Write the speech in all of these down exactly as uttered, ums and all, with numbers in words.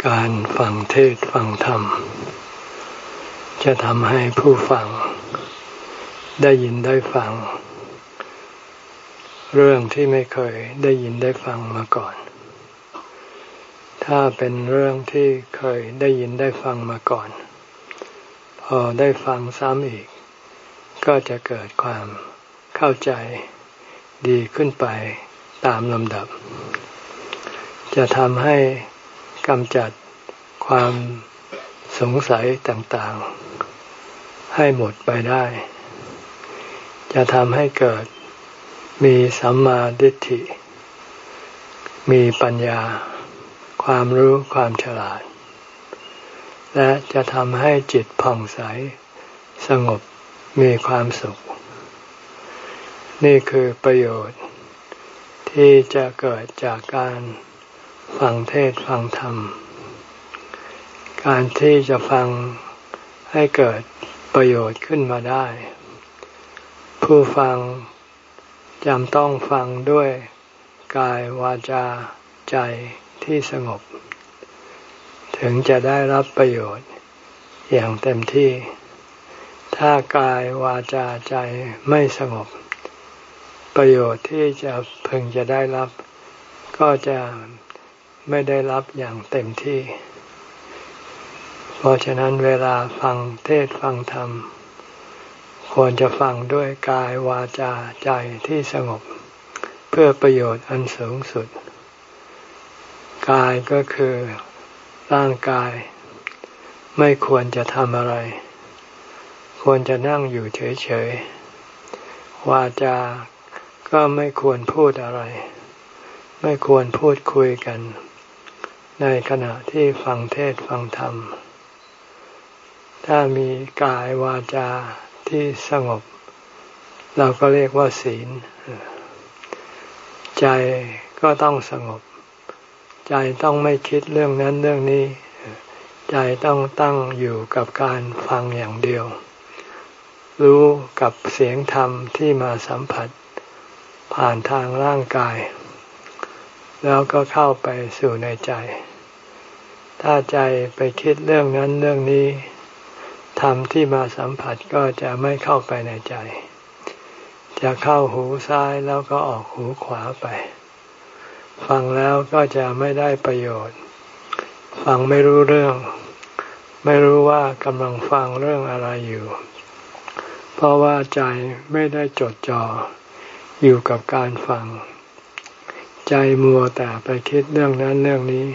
การฟังเทศน์ฟังธรรมจะทำให้ผู้ฟังได้ยินได้ฟังเรื่องที่ไม่เคยได้ยินได้ฟังมาก่อนถ้าเป็นเรื่องที่เคยได้ยินได้ฟังมาก่อนพอได้ฟังซ้ำอีกก็จะเกิดความเข้าใจดีขึ้นไปตามลำดับจะทำให้กำจัดความสงสัยต่างๆให้หมดไปได้จะทำให้เกิดมีสัมมาทิฏฐิมีปัญญาความรู้ความฉลาดและจะทำให้จิตผ่องใสสงบมีความสุขนี่คือประโยชน์ที่จะเกิดจากการฟังเทศน์ฟังธรรมการที่จะฟังให้เกิดประโยชน์ขึ้นมาได้ผู้ฟังจำต้องฟังด้วยกายวาจาใจที่สงบถึงจะได้รับประโยชน์อย่างเต็มที่ถ้ากายวาจาใจไม่สงบประโยชน์ที่จะพึงจะได้รับก็จะไม่ได้รับอย่างเต็มที่เพราะฉะนั้นเวลาฟังเทศน์ฟังธรรมควรจะฟังด้วยกายวาจาใจที่สงบเพื่อประโยชน์อันสูงสุดกายก็คือร่างกายไม่ควรจะทำอะไรควรจะนั่งอยู่เฉยๆวาจาก็ไม่ควรพูดอะไรไม่ควรพูดคุยกันในขณะที่ฟังเทศน์ฟังธรรมถ้ามีกายวาจาที่สงบเราก็เรียกว่าศีลใจก็ต้องสงบใจต้องไม่คิดเรื่องนั้นเรื่องนี้ใจต้องตั้งอยู่กับการฟังอย่างเดียวรู้กับเสียงธรรมที่มาสัมผัสผ่านทางร่างกายแล้วก็เข้าไปสู่ในใจถ้าใจไปคิดเรื่องนั้นเรื่องนี้ธรรมที่มาสัมผัสก็จะไม่เข้าไปในใจจะเข้าหูซ้ายแล้วก็ออกหูขวาไปฟังแล้วก็จะไม่ได้ประโยชน์ฟังไม่รู้เรื่องไม่รู้ว่ากำลังฟังเรื่องอะไรอยู่เพราะว่าใจไม่ได้จดจ่ออยู่กับการฟังใจมัวแต่ไปคิดเรื่องนั้นเรื่องนี้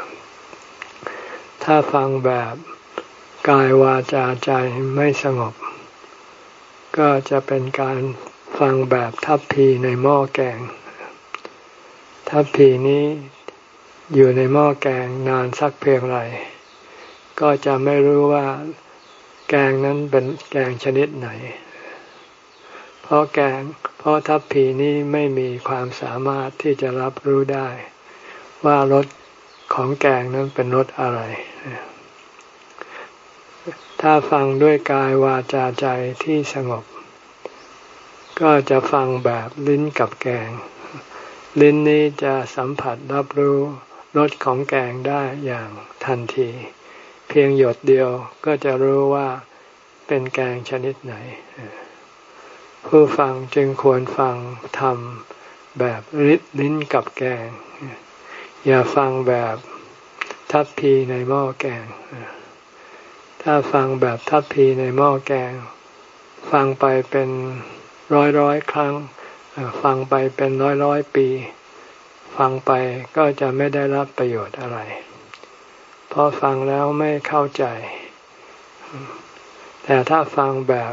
ถ้าฟังแบบกายวาจาใจไม่สงบก็จะเป็นการฟังแบบทัพพีในหม้อแกงทัพพีนี้อยู่ในหม้อแกงนานสักเพียงไรก็จะไม่รู้ว่าแกงนั้นเป็นแกงชนิดไหนเพราะแกงเพราะทัพพีนี้ไม่มีความสามารถที่จะรับรู้ได้ว่ารสของแกงนั้นเป็นรสอะไรถ้าฟังด้วยกายวาจาใจที่สงบก็จะฟังแบบลิ้นกับแกงลิ้นนี้จะสัมผัสรับรู้รสของแกงได้อย่างทันทีเพียงหยดเดียวก็จะรู้ว่าเป็นแกงชนิดไหนผู้ฟังจึงควรฟังธรรมแบบลิ้นกับแกงอย่าฟังแบบทัพพีในหม้อแกงถ้าฟังแบบทัพพีในหม้อแกงฟังไปเป็นร้อยร้อยครั้งฟังไปเป็นร้อยร้อยปีฟังไปก็จะไม่ได้รับประโยชน์อะไรเพราะฟังแล้วไม่เข้าใจแต่ถ้าฟังแบบ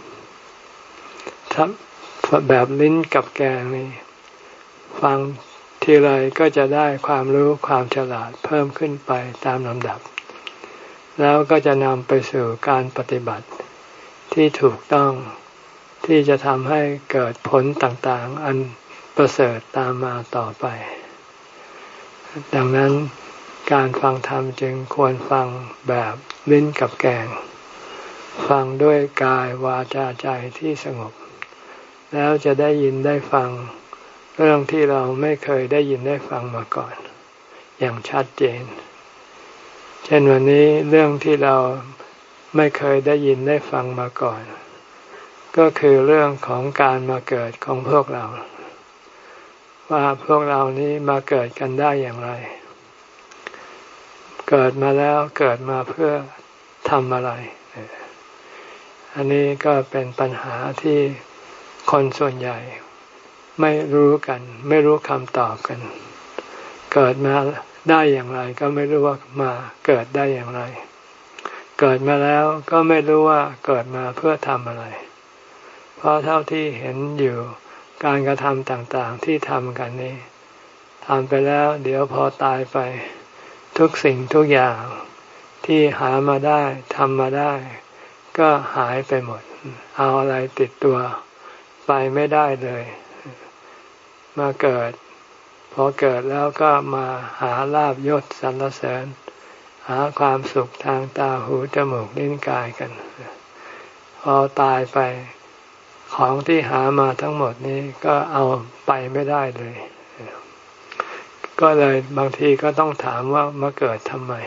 แบบลิ้นกับแกงนี่ฟังทีไรก็จะได้ความรู้ความฉลาดเพิ่มขึ้นไปตามลำดับแล้วก็จะนำไปสู่การปฏิบัติที่ถูกต้องที่จะทำให้เกิดผลต่างๆอันประเสริฐตามมาต่อไปดังนั้นการฟังธรรมจึงควรฟังแบบลิ้นกับแกงฟังด้วยกายวาจาใจที่สงบแล้วจะได้ยินได้ฟังเรื่องที่เราไม่เคยได้ยินได้ฟังมาก่อนอย่างชัดเจนเช่นวันนี้เรื่องที่เราไม่เคยได้ยินได้ฟังมาก่อนก็คือเรื่องของการมาเกิดของพวกเราว่าพวกเรานี้มาเกิดกันได้อย่างไรเกิดมาแล้วเกิดมาเพื่อทำอะไรอันนี้ก็เป็นปัญหาที่คนส่วนใหญ่ไม่รู้กันไม่รู้คำตอบกันเกิดมาได้อย่างไรก็ไม่รู้ว่ามาเกิดได้อย่างไรเกิดมาแล้วก็ไม่รู้ว่าเกิดมาเพื่อทำอะไรเพราะเท่าที่เห็นอยู่การกระทำต่างๆที่ทำกันนี้ทำไปแล้วเดี๋ยวพอตายไปทุกสิ่งทุกอย่างที่หามาได้ทำมาได้ก็หายไปหมดเอาอะไรติดตัวไปไม่ได้เลยมาเกิดพอเกิดแล้วก็มาหาลาภยศสรรเสริญหาความสุขทางตาหูจมูกลิ้นกายกันพอตายไปของที่หามาทั้งหมดนี้ก็เอาไปไม่ได้เลยก็เลยบางทีก็ต้องถามว่ามาเกิดทำไม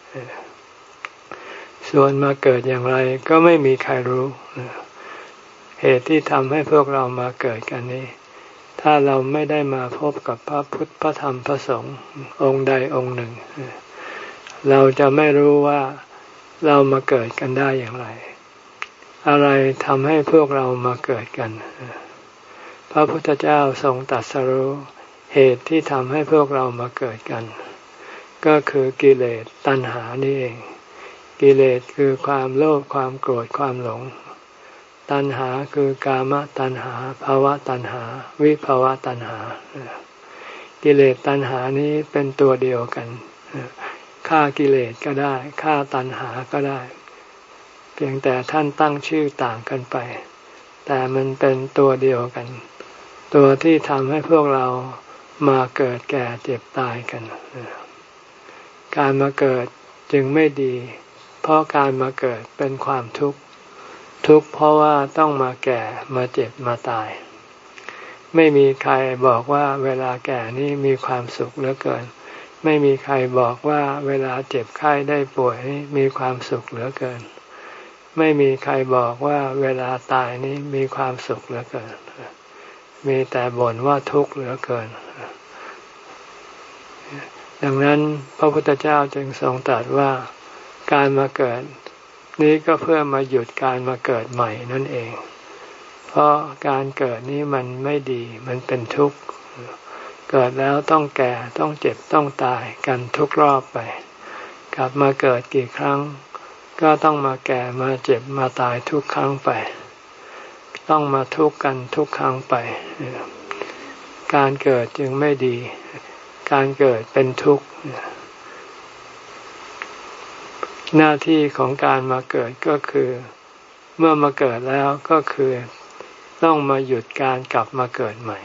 ส่วนมาเกิดอย่างไรก็ไม่มีใครรู้เหตุที่ทำให้พวกเรามาเกิดกันนี้ถ้าเราไม่ได้มาพบกับพระพุทธพระธรรมพระสงฆ์องค์ใดองค์หนึ่งเราจะไม่รู้ว่าเรามาเกิดกันได้อย่างไรอะไรทำให้พวกเรามาเกิดกันพระพุทธเจ้าทรงตรัสรู้เหตุที่ทำให้พวกเรามาเกิดกันก็คือกิเลสตัณหานี่เองกิเลสคือความโลภความโกรธความหลงตัณหาคือกามตัณหาภาวะตัณหาวิภาวะตัณหากิเลสตัณหานี้เป็นตัวเดียวกันฆ่ากิเลสก็ได้ฆ่าตัณหาก็ได้เพียงแต่ท่านตั้งชื่อต่างกันไปแต่มันเป็นตัวเดียวกันตัวที่ทำให้พวกเรามาเกิดแก่เจ็บตายกันการมาเกิดจึงไม่ดีเพราะการมาเกิดเป็นความทุกข์ทุกข์เพราะว่าต้องมาแก่มาเจ็บมาตายไม่มีใครบอกว่าเวลาแก่นี่มีความสุขเหลือเกินไม่มีใครบอกว่าเวลาเจ็บไข้ได้ป่วยนี่มีความสุขเหลือเกินไม่มีใครบอกว่าเวลาตายนี่มีความสุขเหลือเกินมีแต่บ่นว่าทุกข์เหลือเกินดังนั้นพระพุทธเจ้าจึงทรงตรัสว่าการมาเกิดนี้ก็เพื่อมาหยุดการมาเกิดใหม่นั่นเองเพราะการเกิดนี้มันไม่ดีมันเป็นทุกข์เกิดแล้วต้องแก่ต้องเจ็บต้องตายกันทุกรอบไปกลับมาเกิดกี่ครั้งก็ต้องมาแก่มาเจ็บมาตายทุกครั้งไปต้องมาทุกข์กันทุกครั้งไปการเกิดจึงไม่ดีการเกิดเป็นทุกข์หน้าที่ของการมาเกิดก็คือเมื่อมาเกิดแล้วก็คือต้องมาหยุดการกลับมาเกิดใหม่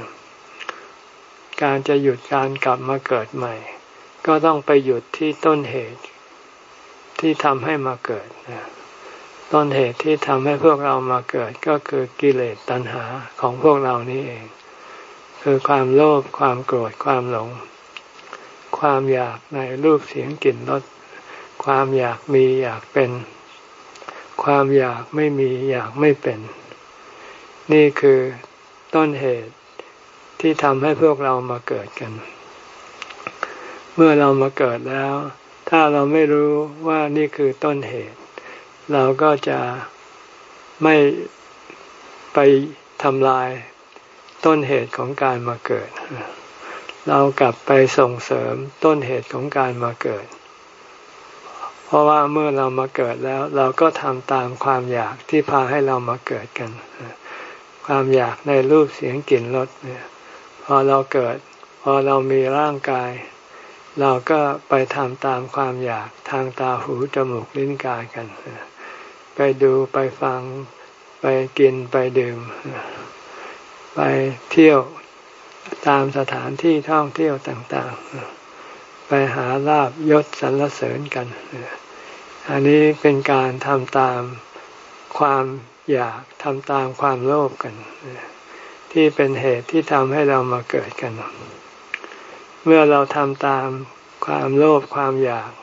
การจะหยุดการกลับมาเกิดใหม่ก็ต้องไปหยุดที่ต้นเหตุที่ทำให้มาเกิดต้นเหตุที่ทำให้พวกเรามาเกิดก็คือกิเลสตัณหาของพวกเรานี้เองคือความโลภความโกรธความหลงความอยากในรูปเสียงกลิ่นรสความอยากมีอยากเป็นความอยากไม่มีอยากไม่เป็นนี่คือต้นเหตุที่ทำให้พวกเรามาเกิดกันเมื่อเรามาเกิดแล้วถ้าเราไม่รู้ว่านี่คือต้นเหตุเราก็จะไม่ไปทำลายต้นเหตุของการมาเกิดเรากลับไปส่งเสริมต้นเหตุของการมาเกิดเพราะว่าเมื่อเรามาเกิดแล้วเราก็ทำตามความอยากที่พาให้เรามาเกิดกันความอยากในรูปเสียงกลิ่นรสเนี่ยพอเราเกิดพอเรามีร่างกายเราก็ไปทำตามความอยากทางตาหูจมูกลิ้นกายกันไปดูไปฟังไปกินไปดื่มไปเที่ยวตามสถานที่ท่องเที่ยวต่างๆไปหาลาภยศสรรเสริญกันอันนี้เป็นการทำตามความอยากทำตามความโลภกันที่เป็นเหตุที่ทำให้เรามาเกิดกันเมื่อเราทำตามความโลภความอยาก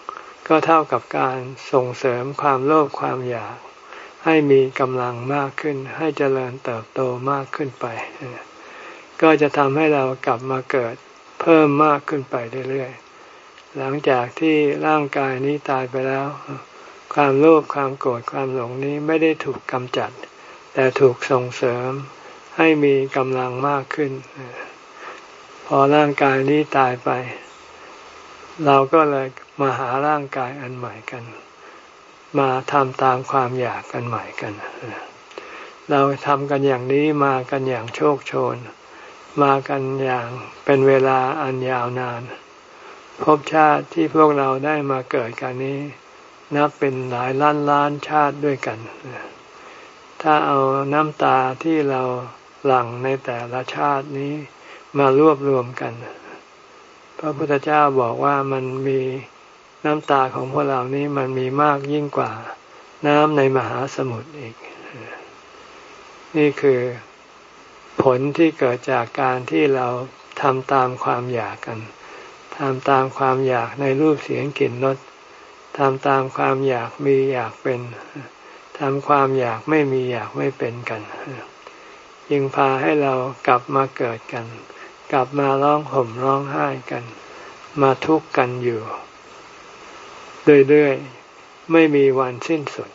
ก็เท่ากับการส่งเสริมความโลภความอยากให้มีกำลังมากขึ้นให้เจริญเติบโตมากขึ้นไปก็จะทำให้เรากลับมาเกิดเพิ่มมากขึ้นไปเรื่อยๆหลังจากที่ร่างกายนี้ตายไปแล้วความโลภความโกรธความหลงนี้ไม่ได้ถูกกำจัดแต่ถูกส่งเสริมให้มีกำลังมากขึ้นพอร่างกายนี้ตายไปเราก็เลยมาหาร่างกายอันใหม่กันมาทำตามความอยากกันใหม่กันเราทำกันอย่างนี้มากันอย่างโชคโชนมากันอย่างเป็นเวลาอันยาวนานภพชาติที่พวกเราได้มาเกิดกันนี้นับเป็นหลายล้านล้านชาติด้วยกันถ้าเอาน้ำตาที่เราหลั่งในแต่ละชาตินี้มารวบรวมกันพระพุทธเจ้าบอกว่ามันมีน้ำตาของพวกเรานี้มันมีมากยิ่งกว่าน้ำในมหาสมุทรอีกนี่คือผลที่เกิดจากการที่เราทำตามความอยากกันทำตามความอยากในรูปเสียงกลิ่นรสทำตามความอยากมีอยากเป็นทำความอยากไม่มีอยากไม่เป็นกันจึงพาให้เรากลับมาเกิดกันกลับมาร้องห่มร้องไห้กันมาทุกข์กันอยู่เรื่อยๆไม่มีวันสิ้นสุด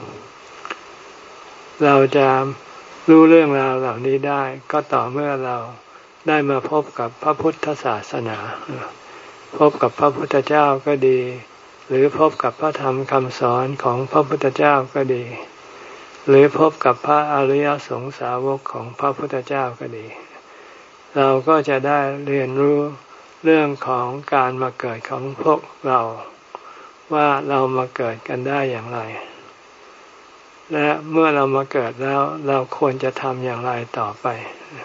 เราจะรู้เรื่องราวเหล่านี้ได้ก็ต่อเมื่อเราได้มาพบกับพระพุทธศาสนาพบกับพระพุทธเจ้าก็ดีหรือพบกับพระธรรมคำสอนของพระพุทธเจ้าก็ดีหรือพบกับพระอริยสงสาวกของพระพุทธเจ้าก็ดีเราก็จะได้เรียนรู้เรื่องของการมาเกิดของพวกเราว่าเรามาเกิดกันได้อย่างไรและเมื่อเรามาเกิดแล้วเราควรจะทำอย่างไรต่อไป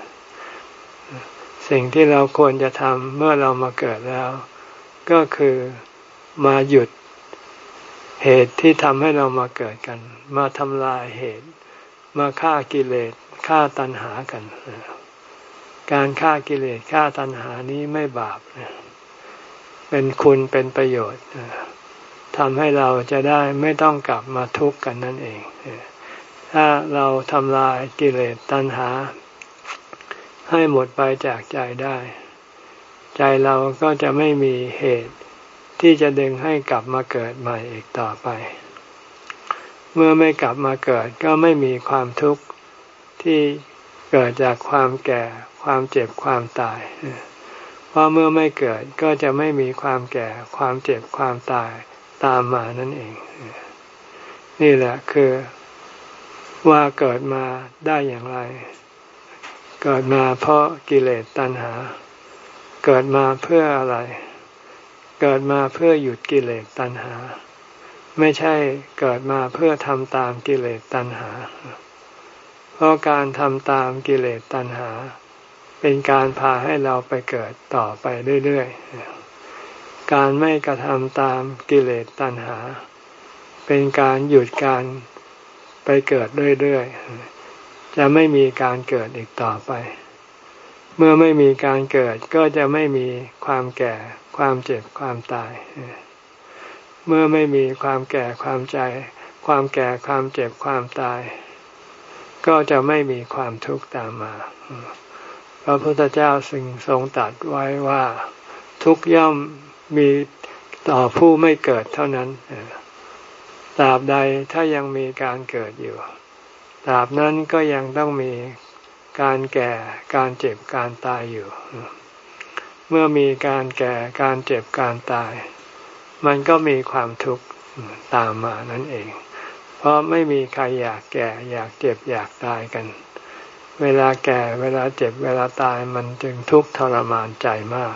สิ่งที่เราควรจะทำเมื่อเรามาเกิดแล้วก็คือมาหยุดเหตุที่ทำให้เรามาเกิดกันมาทำลายเหตุมาฆ่ากิเลสฆ่าตัณหากันการฆ่ากิเลสฆ่าตัณหานี้ไม่บาปเป็นคุณเป็นประโยชน์ทำให้เราจะได้ไม่ต้องกลับมาทุกข์กันนั่นเองถ้าเราทำลายกิเลสตัณหาให้หมดไปจากใจได้ใจเราก็จะไม่มีเหตุที่จะดึงให้กลับมาเกิดใหม่อีกต่อไปเมื่อไม่กลับมาเกิดก็ไม่มีความทุกข์ที่เกิดจากความแก่ความเจ็บความตายเพราะเมื่อไม่เกิดก็จะไม่มีความแก่ความเจ็บความตายตามมานั่นเองนี่แหละคือว่าเกิดมาได้อย่างไรเกิดมาเพราะกิเลสตัณหาเกิดมาเพื่ออะไรเกิดมาเพื่อหยุดกิเลสตัณหาไม่ใช่เกิดมาเพื่อทำตามกิเลสตัณหาเพราะการทำตามกิเลสตัณหาเป็นการพาให้เราไปเกิดต่อไปเรื่อยๆการไม่กระทำตามกิเลสตัณหาเป็นการหยุดการไปเกิดเรื่อยๆจะไม่มีการเกิดอีกต่อไปเมื่อไม่มีการเกิดก็จะไม่มีความแก่ความเจ็บความตายเมื่อไม่มีความแก่ความใจความแก่ความเจ็บความตายก็จะไม่มีความทุกข์ตามมาพระพุทธเจ้าจึงทรงตรัสไว้ว่าทุกข์ย่อมมีต่อผู้ไม่เกิดเท่านั้นตราบใดถ้ายังมีการเกิดอยู่ตราบนั้นก็ยังต้องมีการแก่การเจ็บการตายอยู่เมื่อมีการแก่การเจ็บการตายมันก็มีความทุกข์ตามมานั่นเองเพราะไม่มีใครอยากแก่อยากเจ็บอยากตายกันเวลาแก่เวลาเจ็บเวลาตายมันจึงทุกข์ทรมานใจมาก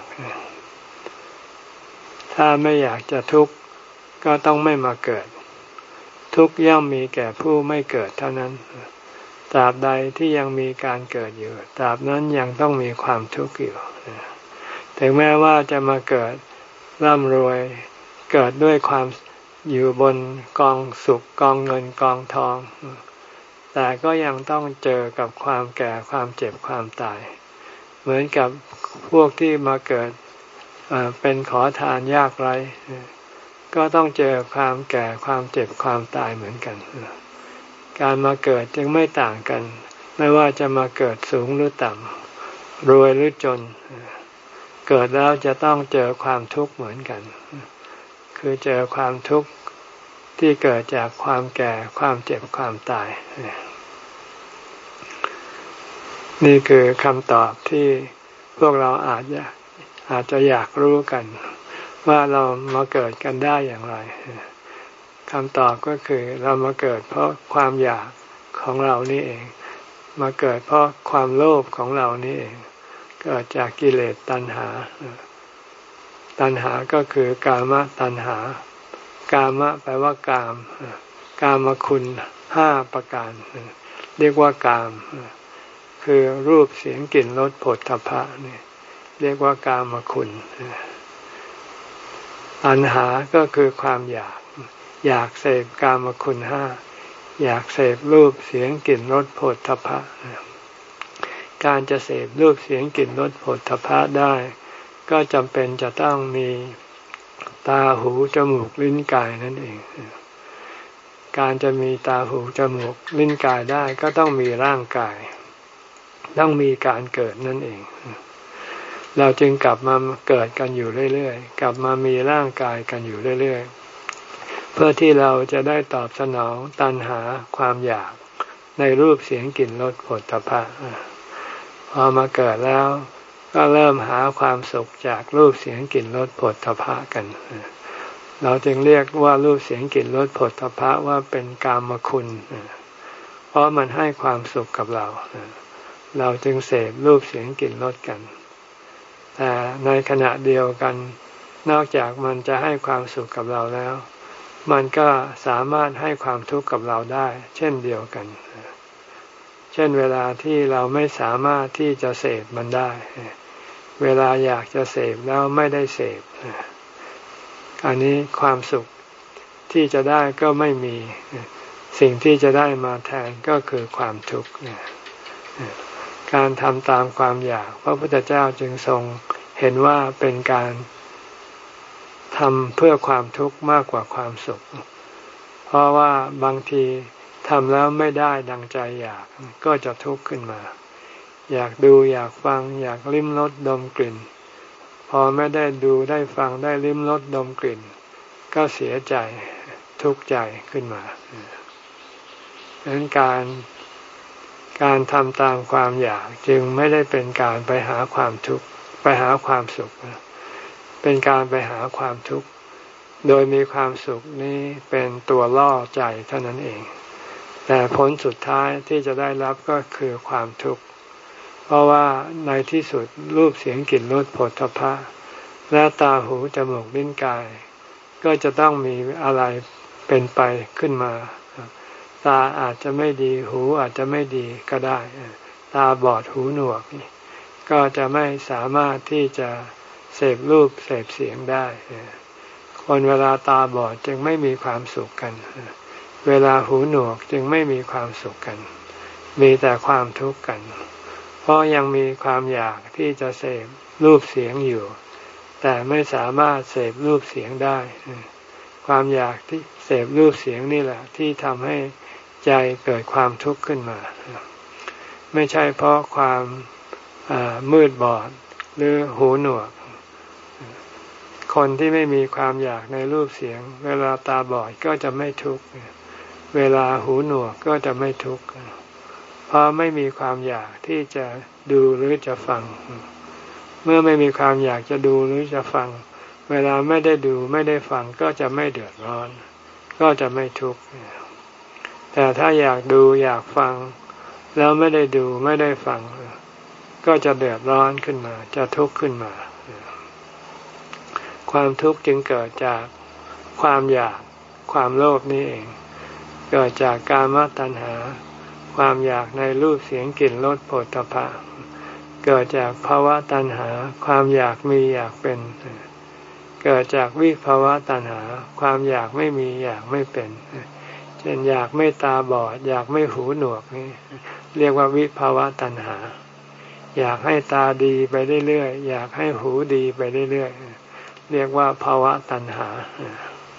ถ้าไม่อยากจะทุกข์ก็ต้องไม่มาเกิดทุกข์ย่อมมีแก่ผู้ไม่เกิดเท่านั้นตราบใดที่ยังมีการเกิดอยู่ตราบนั้นยังต้องมีความทุกข์อยู่ถึงแม้ว่าจะมาเกิดร่ำรวยเกิดด้วยความอยู่บนกองสุขกองเงินกองทองแต่ก็ยังต้องเจอกับความแก่ความเจ็บความตายเหมือนกับพวกที่มาเกิดเป็นขอทานยากไร้ก็ต้องเจอความแก่ความเจ็บความตายเหมือนกันการมาเกิดจึงไม่ต่างกันไม่ว่าจะมาเกิดสูงหรือต่ำรวยหรือจนเกิดแล้วจะต้องเจอความทุกข์เหมือนกันคือเจอความทุกข์ที่เกิดจากความแก่ความเจ็บความตายนี่คือคำตอบที่พวกเราอาจจะอาจจะอยากรู้กันว่าเรามาเกิดกันได้อย่างไรคำตอบก็คือเรามาเกิดเพราะความอยากของเรานี่เองมาเกิดเพราะความโลภของเรานี่เองเกิดจากกิเลสตัณหาตัณหาก็คือกามตัณหากามะแปลว่ากามกามคุณห้าประการเรียกว่ากามคือรูปเสียงกลิ่นรสโผฏฐัพพะนี่เรียกว่ากามคุณตัณหาก็คือความอยากอยากเสพกามคุณห้าอยากเสพรูปเสียงกลิ่นรสโผฏฐัพพะการจะเสพรูปเสียงกลิ่นรสโผฏฐัพพะได้ก็จำเป็นจะต้องมีตาหูจมูกลิ้นกายนั่นเองการจะมีตาหูจมูกลิ้นกายได้ก็ต้องมีร่างกายต้องมีการเกิดนั่นเองเราจึงกลับมาเกิดกันอยู่เรื่อยๆกลับมามีร่างกายกันอยู่เรื่อยๆเพื่อที่เราจะได้ตอบสนองตัณหาความอยากในรูปเสียงกลิ่นรสโผฏฐัพพะพอมาเกิดแล้วก็เริ่มหาความสุขจากรูปเสียงกลิ่นรสโผฏฐัพพะกันเราจึงเรียกว่ารูปเสียงกลิ่นรสโผฏฐัพพะว่าเป็นกามคุณเพราะมันให้ความสุขกับเราเราจึงเสพรูปเสียงกลิ่นรสกันแต่ในขณะเดียวกันนอกจากมันจะให้ความสุขกับเราแล้วมันก็สามารถให้ความทุกข์กับเราได้เช่นเดียวกันเช่นเวลาที่เราไม่สามารถที่จะเสพมันได้เวลาอยากจะเสพแล้วไม่ได้เสพอันนี้ความสุขที่จะได้ก็ไม่มีสิ่งที่จะได้มาแทนก็คือความทุกข์การทำตามความอยากพระพุทธเจ้าจึงทรงเห็นว่าเป็นการทำเพื่อความทุกข์มากกว่าความสุขเพราะว่าบางทีทำแล้วไม่ได้ดังใจอยากก็จะทุกข์ขึ้นมาอยากดูอยากฟังอยากลิ้มรสดมกลิ่นพอไม่ได้ดูได้ฟังได้ลิ้มรสดมกลิ่นก็เสียใจทุกข์ใจขึ้นมาดังนั้นการการทำตามความอยากจึงไม่ได้เป็นการไปหาความทุกข์ไปหาความสุขเป็นการไปหาความทุกข์โดยมีความสุขนี้เป็นตัวล่อใจเท่านั้นเองแต่ผลสุดท้ายที่จะได้รับก็คือความทุกข์เพราะว่าในที่สุดรูปเสียงกลิ่นรสโผฏฐัพพะและตาหูจมูกลิ้นกายก็จะต้องมีอะไรเป็นไปขึ้นมาตาอาจจะไม่ดีหูอาจจะไม่ดีก็ได้ตาบอดหูหนวกก็จะไม่สามารถที่จะเสพรูปเสพเสียงได้คนเวลาตาบอดจึงไม่มีความสุขกันเวลาหูหนวกจึงไม่มีความสุขกันมีแต่ความทุกข์กันเพราะยังมีความอยากที่จะเสพรูปเสียงอยู่แต่ไม่สามารถเสพรูปเสียงได้ความอยากที่เสพรูปเสียงนี่แหละที่ทำให้ใจเกิดความทุกข์ขึ้นมาไม่ใช่เพราะความมืดบอดหรือหูหนวกคนที่ไม่มีความอยากในรูปเสียงเวลาตาบอดก็จะไม่ทุกข์เวลาหูหนวกก็จะไม่ทุกข์เพราะไม่มีความอยากที่จะดูหรือจะฟังเมื่อไม่มีความอยากจะดูหรือจะฟังเวลาไม่ได้ดูไม่ได้ฟังก็จะไม่เดือดร้อนก็จะไม่ทุกข์แต่ถ้าอยากดูอยากฟังแล้วไม่ได้ดูไม่ได้ฟังก็จะเดือดร้อนขึ้นมาจะทุกข์ขึ้นมาความทุกข์จึงเกิดจากความอยากความโลภนี่เองเกิดจากกามตัณหาความอยากในรูปเสียงกลิ่นรสโผฏฐัพพะเกิดจากภาวะตัณหาความอยากมีอยากเป็นเกิดจากวิภาวะตัณหาความอยากไม่มีอยากไม่เป็นเช่นอยากไม่ตาบอดอยากไม่หูหนวกนี่เรียกว่าวิภาวะตัณหาอยากให้ตาดีไปเรื่อยๆอยากให้หูดีไปเรื่อยๆเรียกว่าภาวะตัณหา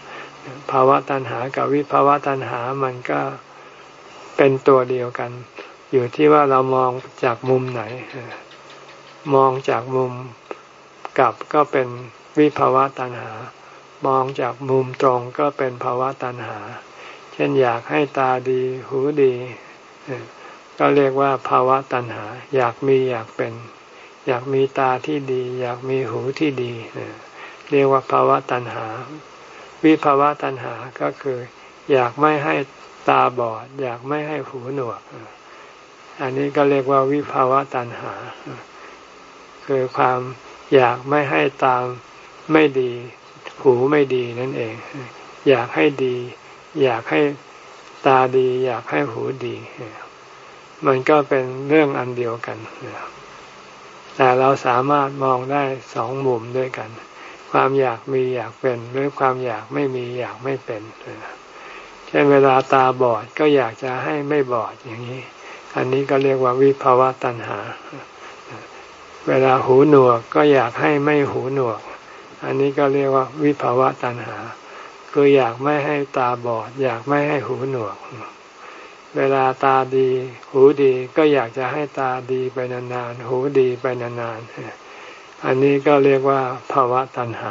ภาวะตัณหากับวิภาวะตัณหามันก็เป็นตัวเดียวกันอยู่ที่ว่าเรามองจากมุมไหนมองจากมุมกลับก็เป็นวิภาวะตัณหามองจากมุมตรงก็เป็นภาวะตัณหาเช่นอยากให้ตาดีหูดีก็เรียกว่าภาวะตัณหาอยากมีอยากเป็นอยากมีตาที่ดีอยากมีหูที่ดีเรียกว่าภาวะตัณหาวิภาวะตัณหาก็คืออยากไม่ให้ตาบอดอยากไม่ให้หูหนวกอันนี้ก็เรียกว่าวิภาวะตัณหาคือความอยากไม่ให้ตาไม่ดีหูไม่ดีนั่นเองอยากให้ดีอยากให้ตาดีอยากให้หูดีมันก็เป็นเรื่องอันเดียวกันแต่เราสามารถมองได้สองมุมด้วยกันความอยากมีอยากเป็นหรือความอยากไม่มีอยากไม่เป็นเช่นเวลาตาบอดก็อยากจะให้ไม่บอดอย่างนี้อันนี้ก็เรียกว่าวิภาวะตัณหาเวลาหูหนวกก็อยากให้ไม่หูหนวกอันนี้ก็เรียกว่าวิภาวะตัณหาคืออยากไม่ให้ตาบอดอยากไม่ให้หูหนวกเวลาตาดีหูดีก็อยากจะให้ตาดีไปนานๆหูดีไปนานๆอันนี้ก็เรียกว่าภาวะตัณหา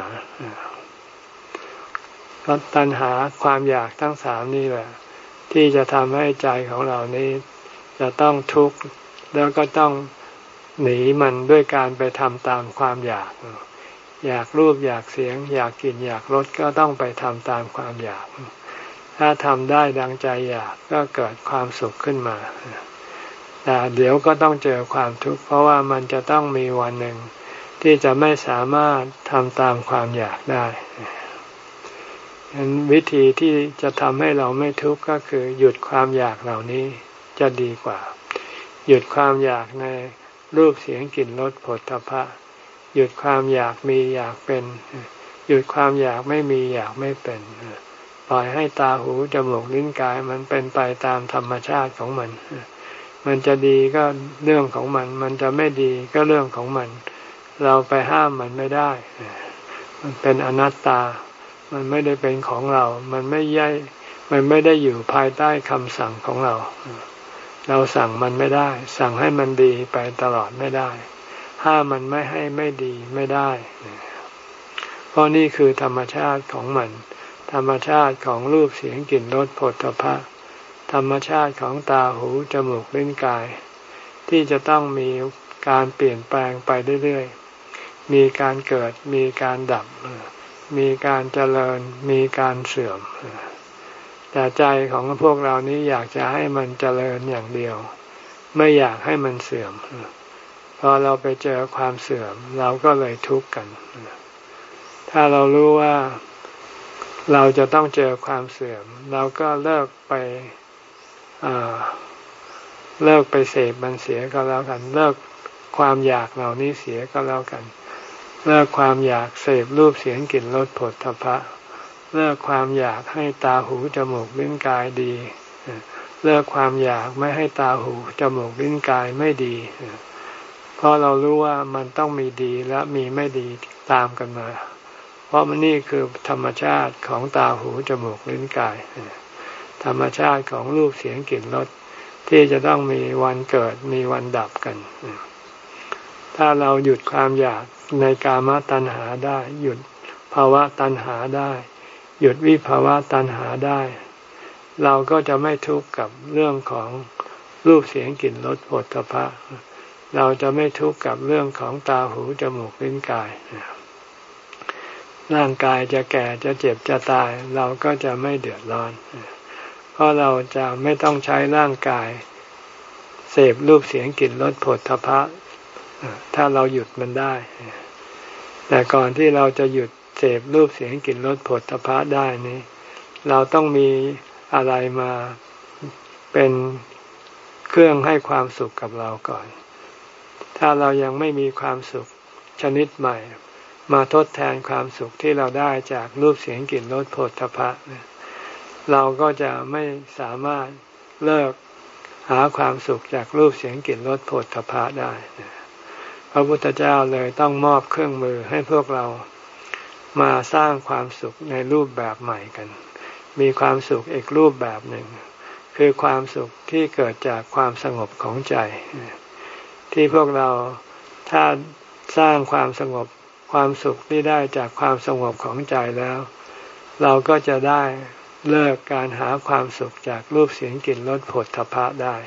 ตัณหาความอยากทั้งสามนี่แหละที่จะทำให้ใจของเรานี้จะต้องทุกข์แล้วก็ต้องหนีมันด้วยการไปทำตามความอยากอยากรูปอยากเสียงอยากกลิ่นอยากรสก็ต้องไปทำตามความอยากถ้าทำได้ดังใจอยากก็เกิดความสุขขึ้นมาแต่เดี๋ยวก็ต้องเจอความทุกข์เพราะว่ามันจะต้องมีวันหนึ่งที่จะไม่สามารถทำตามความอยากได้วิธีที่จะทำให้เราไม่ทุกข์ก็คือหยุดความอยากเหล่านี้จะดีกว่าหยุดความอยากในรูปเสียงกลิ่นรสผลตภะหยุดความอยากมีอยากเป็นหยุดความอยากไม่มีอยากไม่เป็นปล่อยให้ตาหูจมูกลิ้นกายมันเป็นไปตามธรรมชาติของมันมันจะดีก็เรื่องของมันมันจะไม่ดีก็เรื่องของมันเราไปห้ามมันไม่ได้มันเป็นอนัตตามันไม่ได้เป็นของเรามันไม่ใช่มันไม่ได้อยู่ภายใต้คำสั่งของเราเราสั่งมันไม่ได้สั่งให้มันดีไปตลอดไม่ได้ห้ามมันไม่ให้ไม่ดีไม่ได้เพราะนี่คือธรรมชาติของมันธรรมชาติของรูปเสียงกลิ่นรสโผฏฐัพพะธรรมชาติของตาหูจมูกลิ้นกายที่จะต้องมีการเปลี่ยนแปลงไปเรื่อยๆมีการเกิดมีการดับมีการเจริญมีการเสื่อมแต่ใจของพวกเรานี้อยากจะให้มันเจริญอย่างเดียวไม่อยากให้มันเสื่อมพอเราไปเจอความเสื่อมเราก็เลยทุกข์กันถ้าเรารู้ว่าเราจะต้องเจอความเสื่อมเราก็เลิกไปเลิกไปเสพมันเสียก็แล้วกันเลิกความอยากเหล่านี้เสียก็แล้วกันเลิกความอยากเสพรูปเสียงกลิ่นรสโผฏฐัพพะเลิกความอยากให้ตาหูจมูกลิ้นกายดีเลิกความอยากไม่ให้ตาหูจมูกลิ้นกายไม่ดีเพราะเรารู้ว่ามันต้องมีดีและมีไม่ดีตามกันมาเพราะมันนี่คือธรรมชาติของตาหูจมูกลิ้นกายธรรมชาติของรูปเสียงกลิ่นรสที่จะต้องมีวันเกิดมีวันดับกันถ้าเราหยุดความอยากในกามตัณหาได้หยุดภาวะตัณหาได้หยุดวิภาวะตัณหาได้เราก็จะไม่ทุกข์กับเรื่องของรูปเสียงกลิ่นรสโผฏฐัพพะเราจะไม่ทุกข์กับเรื่องของตาหูจมูกลิ้นกายร่างกายจะแก่จะเจ็บจะตายเราก็จะไม่เดือดร้อนเพราะเราจะไม่ต้องใช้ร่างกายเสพรูปเสียงกลิ่นรสโผฏฐัพพะถ้าเราหยุดมันได้แต่ก่อนที่เราจะหยุดเสพรูปเสียงกลิ่นรสโผฏฐัพพะได้นี้เราต้องมีอะไรมาเป็นเครื่องให้ความสุขกับเราก่อนถ้าเรายังไม่มีความสุขชนิดใหม่มาทดแทนความสุขที่เราได้จากรูปเสียงกลิ่นรสโผฏฐัพพะเราก็จะไม่สามารถเลิกหาความสุขจากรูปเสียงกลิ่นรสโผฏฐัพพะได้พระพุทธเจ้าเลยต้องมอบเครื่องมือให้พวกเรามาสร้างความสุขในรูปแบบใหม่กันมีความสุขอีกรูปแบบหนึ่งคือความสุขที่เกิดจากความสงบของใจที่พวกเราถ้าสร้างความสงบความสุขที่ได้จากความสงบของใจแล้วเราก็จะได้เลิกการหาความสุขจากรูปเสียงกลิ่นรสผลทพะได้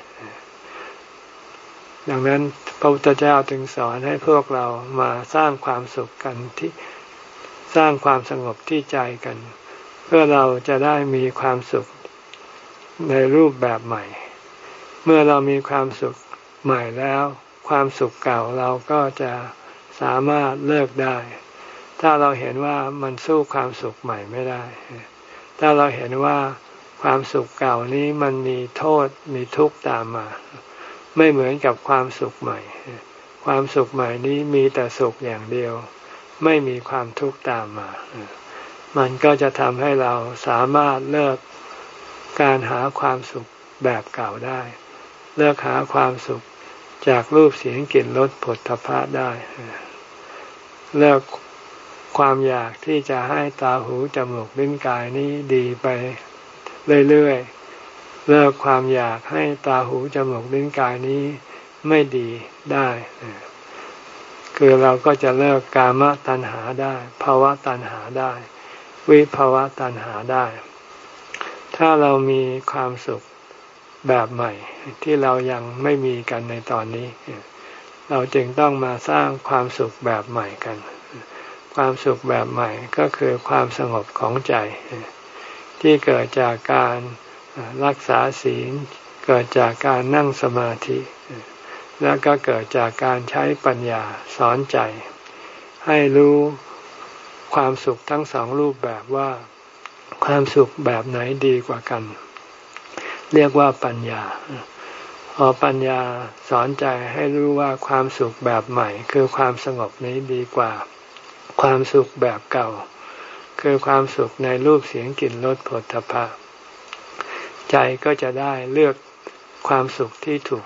ดังนั้นพระพุทธเจ้าจึงสอนให้พวกเรามาสร้างความสุขกันที่สร้างความสงบที่ใจกันเพื่อเราจะได้มีความสุขในรูปแบบใหม่เมื่อเรามีความสุขใหม่แล้วความสุขเก่าเราก็จะสามารถเลิกได้ถ้าเราเห็นว่ามันสู้ความสุขใหม่ไม่ได้ถ้าเราเห็นว่าความสุขเก่านี้มันมีโทษมีทุกข์ตามมาไม่เหมือนกับความสุขใหม่ความสุขใหม่นี้มีแต่สุขอย่างเดียวไม่มีความทุกข์ตามมามันก็จะทำให้เราสามารถเลิกการหาความสุขแบบเก่าได้เลิกหาความสุขจากรูปเสียงกลิ่นรสผลทพะได้เลิกความอยากที่จะให้ตาหูจมูกลิ้นกายนี้ดีไปเรื่อยๆเลิกความอยากให้ตาหูจมูกลิ้นกายนี้ไม่ดีได้คือเราก็จะเลิกกามตัณหาได้ภวตัณหาได้วิภวตัณหาได้ถ้าเรามีความสุขแบบใหม่ที่เรายังไม่มีกันในตอนนี้เราจึงต้องมาสร้างความสุขแบบใหม่กันความสุขแบบใหม่ก็คือความสงบของใจที่เกิดจากการรักษาศีลเกิดจากการนั่งสมาธิแล้วก็เกิดจากการใช้ปัญญาสอนใจให้รู้ความสุขทั้งสองรูปแบบว่าความสุขแบบไหนดีกว่ากันเรียกว่าปัญญาพอปัญญาสอนใจให้รู้ว่าความสุขแบบใหม่คือความสงบนี้ดีกว่าความสุขแบบเก่าคือความสุขในรูปเสียงกลิ่นรสผลทพะใจก็จะได้เลือกความสุขที่ถูก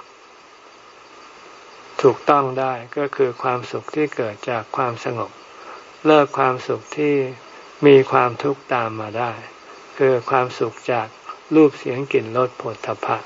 ถูกต้องได้ก็คือความสุขที่เกิดจากความสงบเลิกความสุขที่มีความทุกข์ตามมาได้คือความสุขจากรูปเสียงกลิ่นรสผลทพะ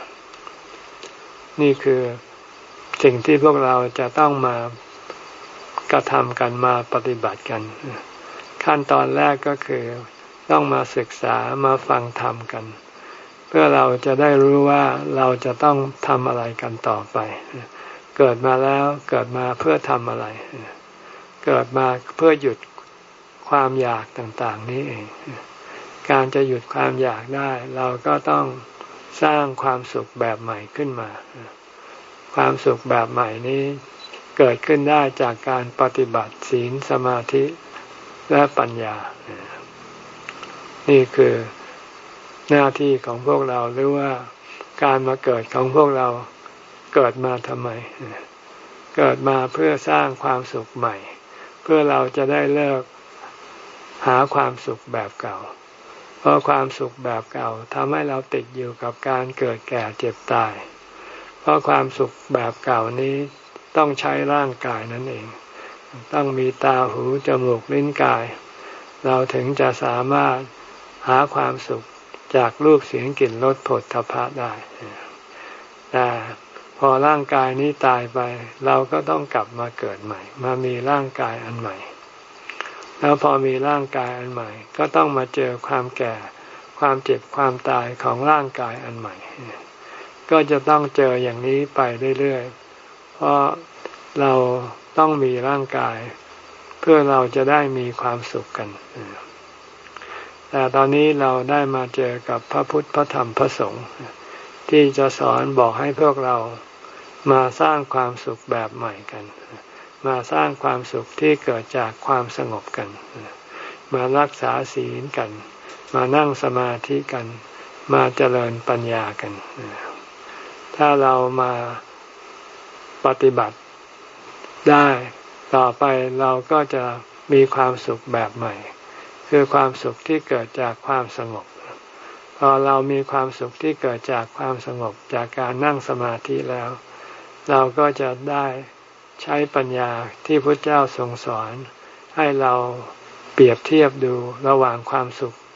นี่คือสิ่งที่พวกเราจะต้องมากระทำกันมาปฏิบัติกันขั้นตอนแรกก็คือต้องมาศึกษามาฟังธรรมกันเพื่อเราจะได้รู้ว่าเราจะต้องทำอะไรกันต่อไปเกิดมาแล้วเกิดมาเพื่อทำอะไรเกิดมาเพื่อหยุดความอยากต่างๆนี้เองการจะหยุดความอยากได้เราก็ต้องสร้างความสุขแบบใหม่ขึ้นมาความสุขแบบใหม่นี้เกิดขึ้นได้จากการปฏิบัติศีลสมาธิและปัญญานี่คือหน้าที่ของพวกเราหรือว่าการมาเกิดของพวกเราเกิดมาทำไมเกิดมาเพื่อสร้างความสุขใหม่เพื่อเราจะได้เลิกหาความสุขแบบเก่าเพราะความสุขแบบเก่าทำให้เราติดอยู่กับการเกิดแก่เจ็บตายเพราะความสุขแบบเก่านี้ต้องใช้ร่างกายนั่นเองต้องมีตาหูจมูกลิ้นกายเราถึงจะสามารถหาความสุขจากรูปเสียงกลิ่นรสผลทพะได้แต่พอร่างกายนี้ตายไปเราก็ต้องกลับมาเกิดใหม่มามีร่างกายอันใหม่แล้วพอมีร่างกายอันใหม่ก็ต้องมาเจอความแก่ความเจ็บความตายของร่างกายอันใหม่ก็จะต้องเจออย่างนี้ไปเรื่อยๆเพราะเราต้องมีร่างกายเพื่อเราจะได้มีความสุขกันแต่ตอนนี้เราได้มาเจอกับพระพุทธพระธรรมพระสงฆ์ที่จะสอนบอกให้พวกเรามาสร้างความสุขแบบใหม่กันมาสร้างความสุขที่เกิดจากความสงบกันมารักษาศีลกันมานั่งสมาธิกันมาเจริญปัญญากันถ้าเรามาปฏิบัติได้ต่อไปเราก็จะมีความสุขแบบใหม่คือความสุขที่เกิดจากความสงบพอเรามีความสุขที่เกิดจากความสงบจากการนั่งสมาธิแล้วเราก็จะได้ใช้ปัญญาที่พระเจ้าทรงสอนให้เราเปรียบเทียบดูระหว่างความสุข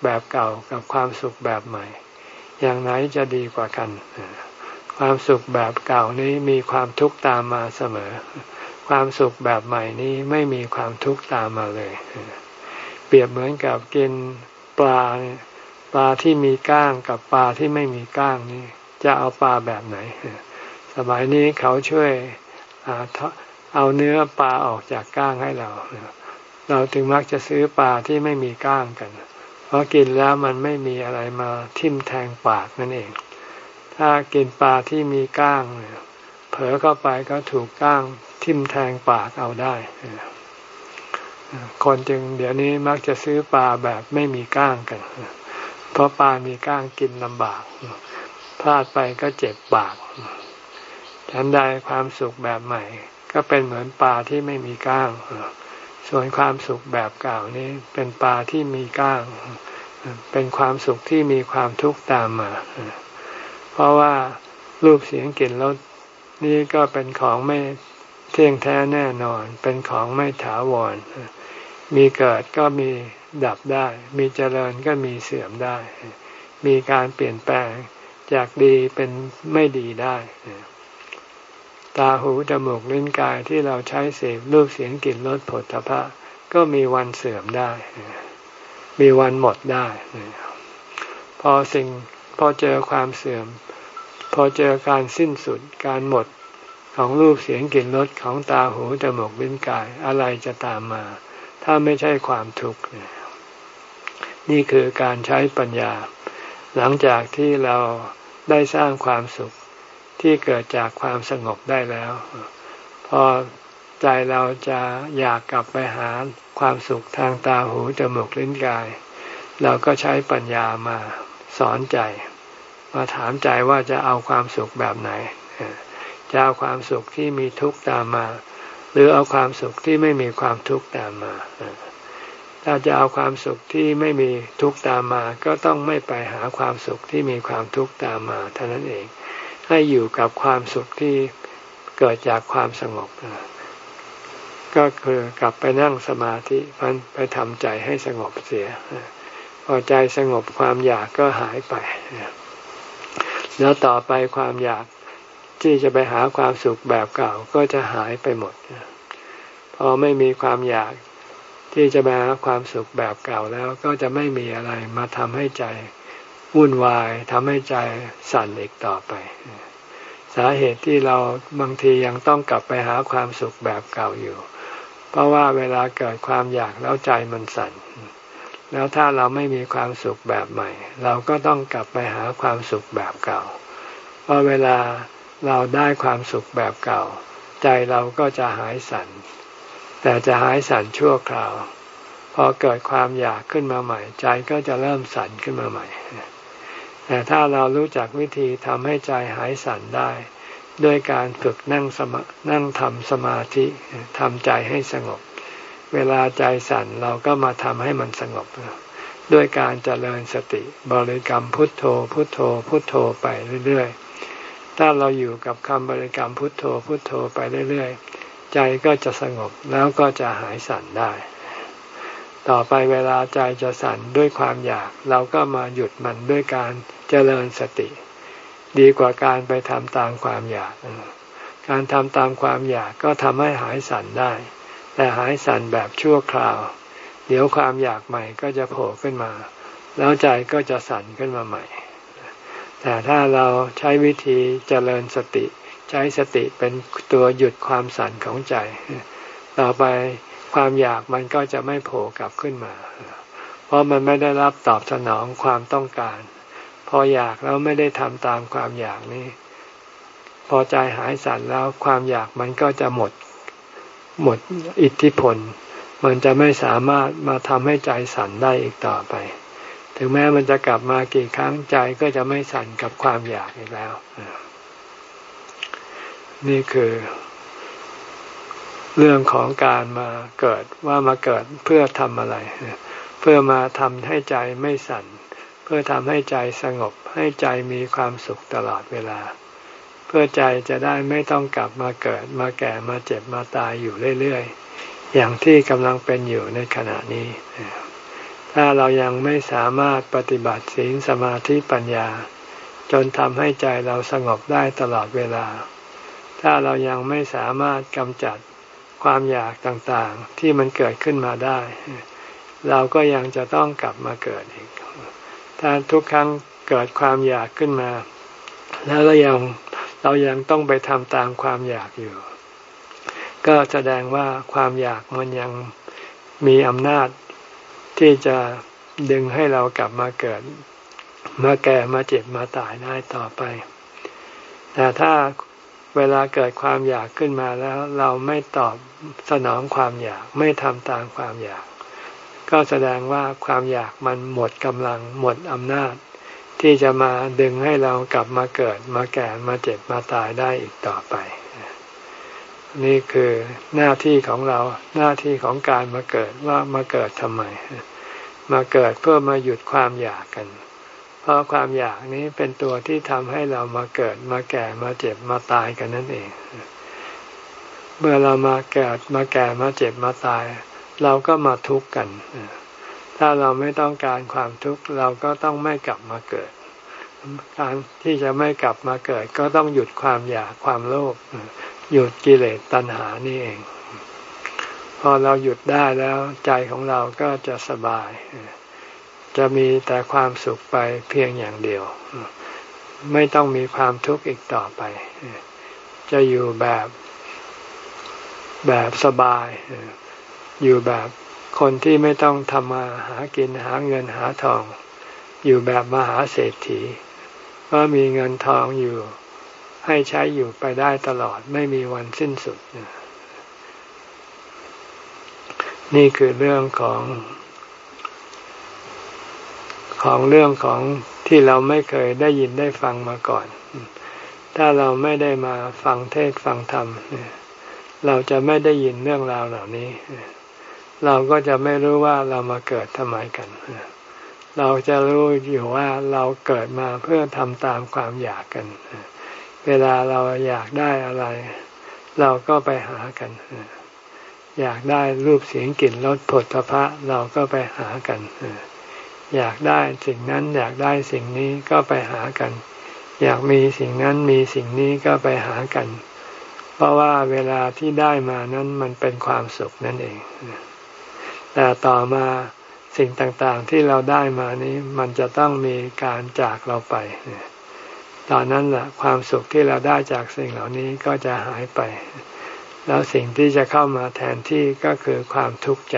แบบเก่ากับความสุขแบบใหม่อย่างไหนจะดีกว่ากันความสุขแบบเก่านี้มีความทุกข์ตามมาเสมอความสุขแบบใหม่นี้ไม่มีความทุกข์ตามมาเลยเปรียบเหมือนกับกินปลาปลาที่มีก้างกับปลาที่ไม่มีก้างนี่จะเอาปลาแบบไหนสมัยนี้เขาช่วยเอาเนื้อปลาออกจากก้างให้เราเราถึงมักจะซื้อปลาที่ไม่มีก้างกันเพราะกินแล้วมันไม่มีอะไรมาทิ่มแทงปากนั่นเองถ้ากินปลาที่มีก้างเผลอเข้าไปก็ถูกก้างทิ่มแทงปากเอาได้คนจึงเดี๋ยวนี้มักจะซื้อปลาแบบไม่มีก้างกันเพราะปลามีก้างกินลำบากพลาดไปก็เจ็บปากฉันได้ความสุขแบบใหม่ก็เป็นเหมือนปลาที่ไม่มีก้างส่วนความสุขแบบเก่านี้เป็นปลาที่มีก้างเป็นความสุขที่มีความทุกข์ตามมาเพราะว่ารูปเสียงกลิ่นรสนี่ก็เป็นของไม่เที่ยงแท้แน่นอนเป็นของไม่ถาวรมีเกิดก็มีดับได้มีเจริญก็มีเสื่อมได้มีการเปลี่ยนแปลงจากดีเป็นไม่ดีได้ตาหูจมูกลิ้นกายที่เราใช้เสพรูปเสียงกลิ่นรสโผฏฐัพพะก็มีวันเสื่อมได้มีวันหมดได้พอสิ่งพอเจอความเสื่อมพอเจอการสิ้นสุดการหมดของรูปเสียงกลิ่นรสของตาหูจมูกลิ้นกายอะไรจะตามมาถ้าไม่ใช่ความทุกข์นี่คือการใช้ปัญญาหลังจากที่เราได้สร้างความสุขที่เกิดจากความสงบได้แล้วพอใจเราจะอยากกลับไปหาความสุขทางตาหูจมูกลิ้นกายเราก็ใช้ปัญญามาสอนใจมาถามใจว่าจะเอาความสุขแบบไหนจะเอาความสุขที่มีทุกข์ตามมาหรือเอาความสุขที่ไม่มีความทุกข์ตามมาถ้าจะเอาความสุขที่ไม่มีทุกข์ตามมาก็ต้องไม่ไปหาความสุขที่มีความทุกข์ตามมาเท่านั้นเองให้อยู่กับความสุขที่เกิดจากความสงบก็คือกลับไปนั่งสมาธิมันไปทำใจให้สงบเสียพอใจสงบความอยากก็หายไปแล้วต่อไปความอยากที่จะไปหาความสุขแบบเก่าก็จะหายไปหมดพอไม่มีความอยากที่จะไปหาความสุขแบบเก่าแล้วก็จะไม่มีอะไรมาทำให้ใจวุ่นวายทำให้ใจสั่นอีกต่อไปสาเหตุที่เราบางทียังต้องกลับไปหาความสุขแบบเก่าอยู่เพราะว่าเวลาเกิดความอยากแล้วใจมันสั่นแล้วถ้าเราไม่มีความสุขแบบใหม่เราก็ต้องกลับไปหาความสุขแบบเก่าเพราะเวลาเราได้ความสุขแบบเก่าใจเราก็จะหายสั่นแต่จะหายสั่นชั่วคราวพอเกิดความอยากขึ้นมาใหม่ใจก็จะเริ่มสั่นขึ้นมาใหม่แต่ถ้าเรารู้จักวิธีทำให้ใจหายสั่นได้ด้วยการฝึกนั่งสมานั่งทำสมาธิทำใจให้สงบเวลาใจสั่นเราก็มาทำให้มันสงบด้วยการเจริญสติบริกรรมพุทโธพุทโธพุทโธไปเรื่อยๆถ้าเราอยู่กับคำบริกรรมพุทโธพุทโธไปเรื่อยๆใจก็จะสงบแล้วก็จะหายสั่นได้ต่อไปเวลาใจจะสั่นด้วยความอยากเราก็มาหยุดมันด้วยการเจริญสติดีกว่าการไปทำตามความอยากการทำตามความอยากก็ทำให้หายสั่นได้แต่หายสั่นแบบชั่วคราวเดี๋ยวความอยากใหม่ก็จะโผล่ขึ้นมาแล้วใจก็จะสั่นขึ้นมาใหม่แต่ถ้าเราใช้วิธีเจริญสติใช้สติเป็นตัวหยุดความสั่นของใจต่อไปความอยากมันก็จะไม่โผล่กลับขึ้นมาเพราะมันไม่ได้รับตอบสนองความต้องการพออยากแล้วไม่ได้ทำตามความอยากนี้พอใจหายสั่นแล้วความอยากมันก็จะหมดหมดอิทธิพลมันจะไม่สามารถมาทำให้ใจสั่นได้อีกต่อไปถึงแม้มันจะกลับมากี่ครั้งใจก็จะไม่สั่นกับความอยากอีกแล้วนี่คือเรื่องของการมาเกิดว่ามาเกิดเพื่อทำอะไรเพื่อมาทำให้ใจไม่สั่นเพื่อทำให้ใจสงบให้ใจมีความสุขตลอดเวลาเพื่อใจจะได้ไม่ต้องกลับมาเกิดมาแก่มาเจ็บมาตายอยู่เรื่อยๆอย่างที่กำลังเป็นอยู่ในขณะนี้ถ้าเรายังไม่สามารถปฏิบัติศีลสมาธิปัญญาจนทำให้ใจเราสงบได้ตลอดเวลาถ้าเรายังไม่สามารถกำจัดความอยากต่างๆที่มันเกิดขึ้นมาได้เราก็ยังจะต้องกลับมาเกิดอีกถ้าทุกครั้งเกิดความอยากขึ้นมาแล้วเรายังเรายังต้องไปทำตามความอยากอยู่ก็แสดงว่าความอยากมันยังมีอำนาจที่จะดึงให้เรากลับมาเกิดมาแก่มาเจ็บมาตายได้ต่อไปแต่ถ้าเวลาเกิดความอยากขึ้นมาแล้วเราไม่ตอบสนองความอยากไม่ทำตามความอยากก็แสดงว่าความอยากมันหมดกำลังหมดอำนาจที่จะมาดึงให้เรากลับมาเกิดมาแก่มาเจ็บมาตายได้อีกต่อไปนี่คือหน้าที่ของเราหน้าที่ของการมาเกิดว่ามาเกิดทำไมมาเกิดเพื่อมาหยุดความอยากกันเพราะความอยากนี้เป็นตัวที่ทำให้เรามาเกิดมาแก่มาเจ็บมาตายกันนั่นเองเมื่อเรามาเกิดมาแก่มาเจ็บมาตายเราก็มาทุกข์กันถ้าเราไม่ต้องการความทุกข์เราก็ต้องไม่กลับมาเกิดการที่จะไม่กลับมาเกิดก็ต้องหยุดความอยากความโลภหยุดกิเลสตัณหานี่เองพอเราหยุดได้แล้วใจของเราก็จะสบายจะมีแต่ความสุขไปเพียงอย่างเดียวไม่ต้องมีความทุกข์อีกต่อไปจะอยู่แบบแบบสบายอยู่แบบคนที่ไม่ต้องทำมาหากินหาเงินหาทองอยู่แบบมหาเศรษฐีก็มีเงินทองอยู่ให้ใช้อยู่ไปได้ตลอดไม่มีวันสิ้นสุดนี่คือเรื่องของของเรื่องของที่เราไม่เคยได้ยินได้ฟังมาก่อนถ้าเราไม่ได้มาฟังเทศน์ฟังธรรมเราจะไม่ได้ยินเรื่องราวเหล่านี้เราก็จะไม่รู้ว่าเรามาเกิดทำไมกันเราจะรู้อยู่ว่าเราเกิดมาเพื่อทำตามความอยากกันเวลาเราอยากได้อะไรเราก็ไปหากันอยากได้รูปเสียงกลิ่นรสผลพระเราก็ไปหากันอยากได้สิ่งนั้นอยากได้สิ่งนี้ก็ไปหากันอยากมีสิ่งนั้นมีสิ่งนี้ก็ไปหากันเพราะว่าเวลาที่ได้มานั้นมันเป็นความสุขนั่นเองแต่ต่อมาสิ่งต่างๆที่เราได้มานี้มันจะต้องมีการจากเราไปตอนนั้นแหละความสุขที่เราได้จากสิ่งเหล่านี้ก็จะหายไปแล้วสิ่งที่จะเข้ามาแทนที่ก็คือความทุกข์ใจ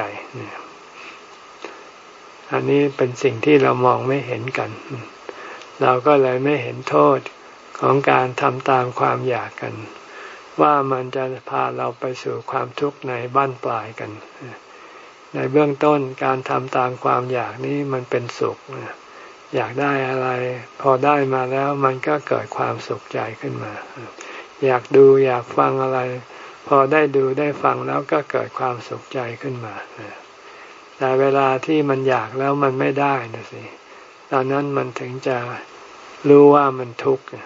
อันนี้เป็นสิ่งที่เรามองไม่เห็นกันเราก็เลยไม่เห็นโทษของการทำตามความอยากกันว่ามันจะพาเราไปสู่ความทุกข์ในบั้นปลายกันในเบื้องต้นการทำตามความอยากนี้มันเป็นสุขอยากได้อะไรพอได้มาแล้วมันก็เกิดความสุขใจขึ้นมาอยากดูอยากฟังอะไรพอได้ดูได้ฟังแล้วก็เกิดความสุขใจขึ้นมาแต่เวลาที่มันอยากแล้วมันไม่ได้นะสิตอนนั้นมันถึงจะรู้ว่ามันทุกข์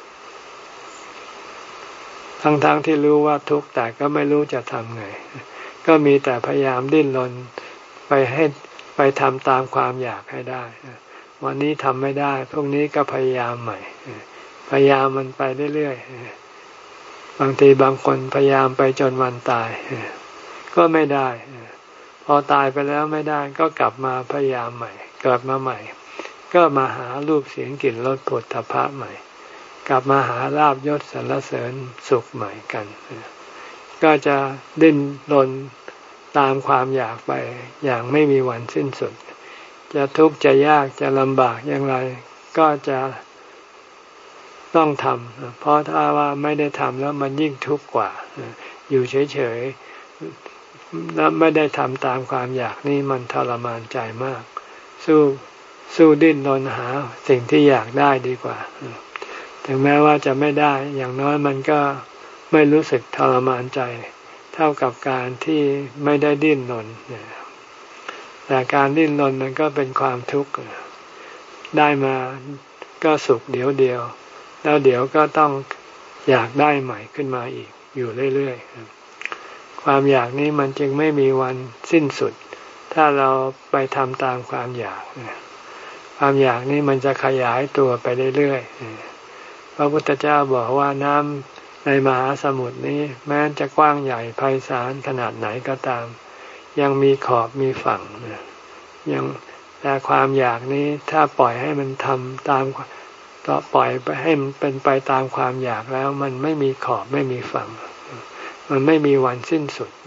ทั้งๆที่รู้ว่าทุกข์แต่ก็ไม่รู้จะทำไงก็มีแต่พยายามดิ้นรนไปให้ไปทำตามความอยากให้ได้วันนี้ทำไม่ได้พรุ่งนี้ก็พยายามใหม่พยายามมันไปเรื่อยๆบางทีบางคนพยายามไปจนวันตายก็ไม่ได้พอตายไปแล้วไม่ได้ก็กลับมาพยายามใหม่เกิดมาใหม่ก็มาหารูปเสียงกลิ่นรสผลทพะใหม่กลับมาหาลาภยศสรรเสริญสุขใหม่กันก็จะดิ้นรนตามความอยากไปอย่างไม่มีวันสิ้นสุดจะทุกข์จะยากจะลำบากอย่างไรก็จะต้องทำเพราะถ้าว่าไม่ได้ทำแล้วมันยิ่งทุกข์กว่าอยู่เฉยๆแล้วไม่ได้ทำตามความอยากนี่มันทรมานใจมากสู้สู้ดิ้นรนหาสิ่งที่อยากได้ดีกว่าถึงแม้ว่าจะไม่ได้อย่างน้อยมันก็ไม่รู้สึกทรมานใจเท่ากับการที่ไม่ได้ดิ้นรนแต่การดิ้นรนมันก็เป็นความทุกข์ได้มาก็สุขเดี๋ยวเดียวแล้วเดี๋ยวก็ต้องอยากได้ใหม่ขึ้นมาอีกอยู่เรื่อยๆความอยากนี้มันจึงไม่มีวันสิ้นสุดถ้าเราไปทำตามความอยากความอยากนี้มันจะขยายตัวไปเรื่อยๆพระพุทธเจ้าบอกว่าน้ำในมหาสมุทรนี้แม้จะกว้างใหญ่ไพศาลขนาดไหนก็ตามยังมีขอบมีฝั่งยังแต่ความอยากนี้ถ้าปล่อยให้มันทำตามต่อปล่อยไปให้มันเป็นไปตามความอยากแล้วมันไม่มีขอบไม่มีฝั่งมันไม่มีวันสิ้นสุด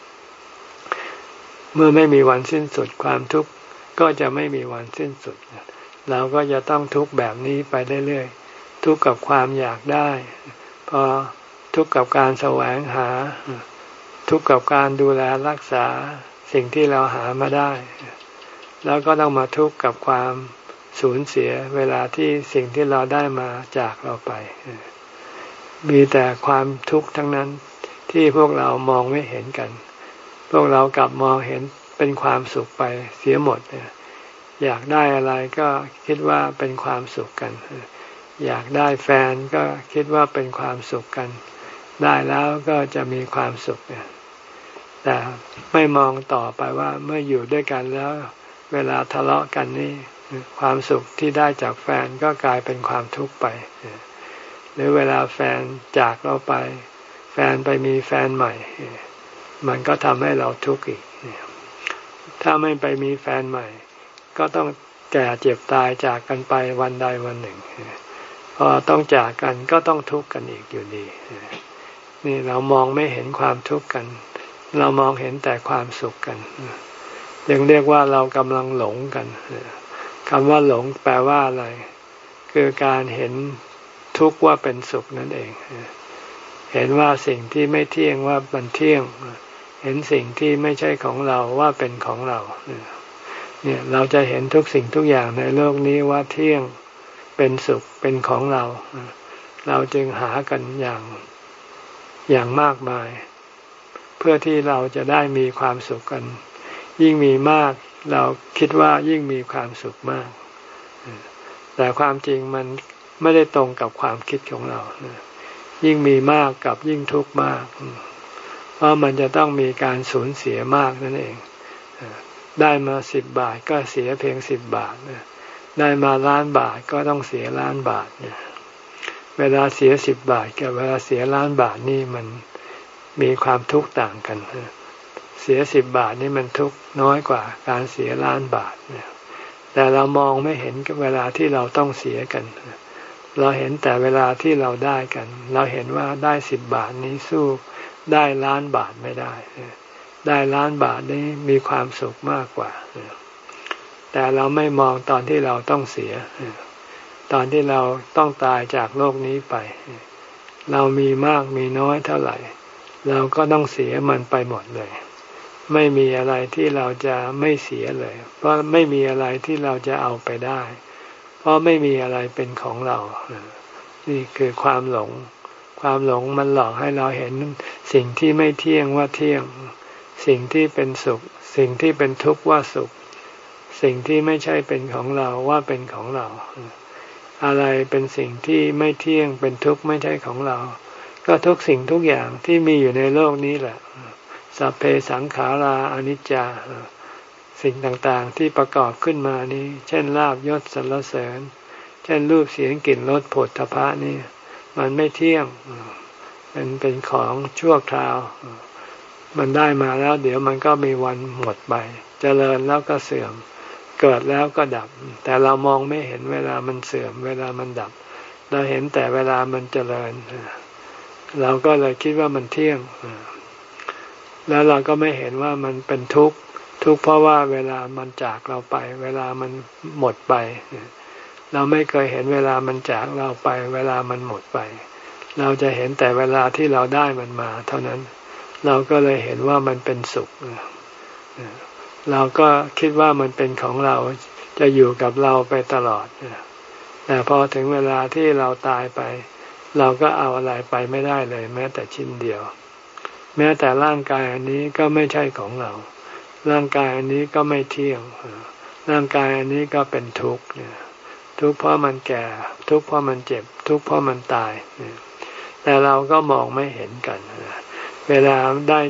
เมื่อไม่มีวันสิ้นสุดความทุกข์ก็จะไม่มีวันสิ้นสุดเราก็จะต้องทุกข์แบบนี้ไปเรื่อยๆทุกข์กับความอยากได้พอทุกข์กับการแสวงหาทุกข์กับการดูแลรักษาสิ่งที่เราหามาได้แล้วก็ต้องมาทุกข์กับความสูญเสียเวลาที่สิ่งที่เราได้มาจากเราไปมีแต่ความทุกข์ทั้งนั้นที่พวกเรามองไม่เห็นกันพวกเรากลับมองเห็นเป็นความสุขไปเสียหมดอยากได้อะไรก็คิดว่าเป็นความสุขกันอยากได้แฟนก็คิดว่าเป็นความสุขกันได้แล้วก็จะมีความสุขแต่ไม่มองต่อไปว่าเมื่ออยู่ด้วยกันแล้วเวลาทะเลาะกันนี่ความสุขที่ได้จากแฟนก็กลายเป็นความทุกข์ไปหรือเวลาแฟนจากเราไปแฟนไปมีแฟนใหม่มันก็ทำให้เราทุกข์อีกถ้าไม่ไปมีแฟนใหม่ก็ต้องแก่เจ็บตายจากกันไปวันใดวันหนึ่งพอต้องจากกันก็ต้องทุกข์กันอีกอยู่ดีนี่เรามองไม่เห็นความทุกข์กันเรามองเห็นแต่ความสุขกันยังเรียกว่าเรากำลังหลงกันคำว่าหลงแปลว่าอะไรคือการเห็นทุกข์ว่าเป็นสุขนั่นเองเห็นว่าสิ่งที่ไม่เที่ยงว่ามันเที่ยงเห็นสิ่งที่ไม่ใช่ของเราว่าเป็นของเราเนี่ยเราจะเห็นทุกสิ่งทุกอย่างในโลกนี้ว่าเที่ยงเป็นสุขเป็นของเราเราจึงหากันอย่างอย่างมากมายเพื่อที่เราจะได้มีความสุขกันยิ่งมีมากเราคิดว่ายิ่งมีความสุขมากแต่ความจริงมันไม่ได้ตรงกับความคิดของเรายิ่งมีมากกับยิ่งทุกข์มากเพราะมันจะต้องมีการสูญเสียมากนั่นเองได้มาสิบบาทก็เสียเพียงสิบบาทได้มาล้านบาทก็ต้องเสียล้านบาทเวลาเสียสิบบาทกับเวลาเสียล้านบาทนี่มันมีความทุกข์ต่างกันเสียสิบบาทนี่มันทุกข์น้อยกว่าการเสียล้านบาทแต่เรามองไม่เห็นเวลาที่เราต้องเสียกันเราเห็นแต่เวลาที่เราได้กันเราเห็นว่าได้สิบบาทนี้สู้ได้ล้านบาทไม่ได้ได้ล้านบาทนี้มีความสุขมากกว่าแต่เราไม่มองตอนที่เราต้องเสียตอนที่เราต้องตายจากโลกนี้ไปเรามีมากมีน้อยเท่าไหร่เราก็ต้องเสียมันไปหมดเลยไม่มีอะไรที่เราจะไม่เสียเลยเพราะไม่มีอะไรที่เราจะเอาไปได้เพราะไม่มีอะไรเป็นของเรานี่คือความหลงความหลงมันหลอกให้เราเห็นสิ่งที่ไม่เที่ยงว่าเที่ยงสิ่งที่เป็นสุขสิ่งที่เป็นทุกข์ว่าสุขสิ่งที่ไม่ใช่เป็นของเราว่าเป็นของเราอะไรเป็นสิ่งที่ไม่เที่ยงเป็นทุกข์ไม่ใช่ของเราก็ทุกสิ่งทุกอย่างที่มีอยู่ในโลกนี้แหละสัพเพสังขาราอนิจจาสิ่งต่างๆที่ประกอบขึ้นมานี้เช่นลาภยศสรรเสริญเช่นรูปเสียงกลิ่นรสโผฏฐัพพะนี่มันไม่เที่ยงมันเป็นของชั่วคราวมันได้มาแล้วเดี๋ยวมันก็มีวันหมดไปเจริญแล้วก็เสื่อมเกิดแล้วก็ดับแต่เรามองไม่เห็นเวลามันเสื่อมเวลามันดับเราเห็นแต่เวลามันเจริญเราก็เลยคิดว่ามันเที่ยงแล้วเราก็ไม่เห็นว่ามันเป็นทุกข์ทุกข์เพราะว่าเวลามันจากเราไปเวลามันหมดไปเราไม่เคยเห็นเวลามันจากเราไปเวลามันหมดไปเราจะเห็นแต่เวลาที่เราได้มันมาเท่านั้นเราก็เลยเห็นว่ามันเป็นสุขเราก็คิดว่ามันเป็นของเราจะอยู่กับเราไปตลอดแต่พอถึงเวลาที่เราตายไปเราก็เอาอะไรไปไม่ได้เลยแม้แต่ชิ้นเดียวแม้แต่ร่างกายอันนี้ก็ไม่ใช่ของเราร่างกายอันนี้ก็ไม่เที่ยงร่างกายอันนี้ก็เป็นทุกข์ทุกข์เพราะมันแก่ทุกข์เพราะมันเจ็บทุกข์เพราะมันตายแต่เราก็มองไม่เห็นกันเวลาได้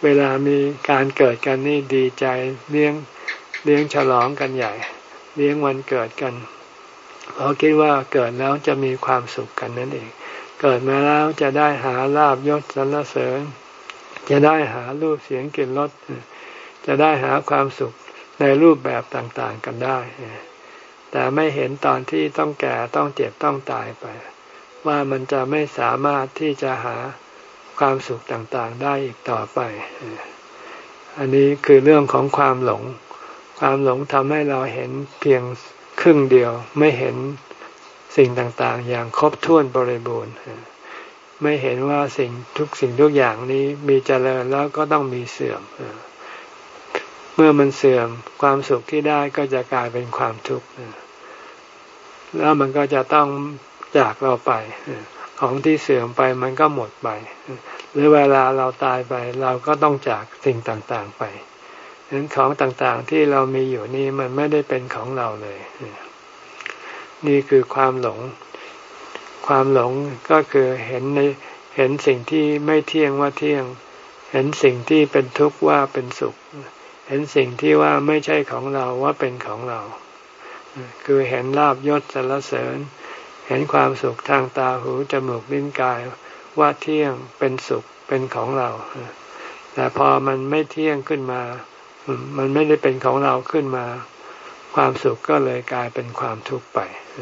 เวลามีการเกิดกันนี่ดีใจเลี้ยงเลี้ยงฉลองกันใหญ่เลี้ยงวันเกิดกันเพราะคิดว่าเกิดแล้วจะมีความสุขกันนั่นเองเกิดมาแล้วจะได้หาลาภยศสรรเสริญจะได้หารูปเสียงกลิ่นรสจะได้หาความสุขในรูปแบบต่างๆกันได้แต่ไม่เห็นตอนที่ต้องแก่ต้องเจ็บต้องตายไปว่ามันจะไม่สามารถที่จะหาความสุขต่างๆได้อีกต่อไปอันนี้คือเรื่องของความหลงความหลงทำให้เราเห็นเพียงครึ่งเดียวไม่เห็นสิ่งต่างๆอย่างครบถ้วนบริบูรณ์ไม่เห็นว่าสิ่งทุกสิ่งทุกอย่างนี้มีเจริญแล้วก็ต้องมีเสื่อมเมื่อมันเสื่อมความสุขที่ได้ก็จะกลายเป็นความทุกข์แล้วมันก็จะต้องจากเราไปของที่เสื่อมไปมันก็หมดไปหรือเวลาเราตายไปเราก็ต้องจากสิ่งต่างๆไปฉะนั้นของต่างๆที่เรามีอยู่นี่มันไม่ได้เป็นของเราเลยนี่คือความหลงความหลงก็คือเห็นในเห็นสิ่งที่ไม่เที่ยงว่าเที่ยงเห็นสิ่งที่เป็นทุกข์ว่าเป็นสุขเห็นสิ่งที่ว่าไม่ใช่ของเราว่าเป็นของเราคือเห็นลาภยศสรรเสริญเห็นความสุขทางตาหูจมูกลิ้นกายว่าเที่ยงเป็นสุขเป็นของเราแต่พอมันไม่เที่ยงขึ้นมามันไม่ได้เป็นของเราขึ้นมาความสุขก็เลยกลายเป็นความทุกข์ไป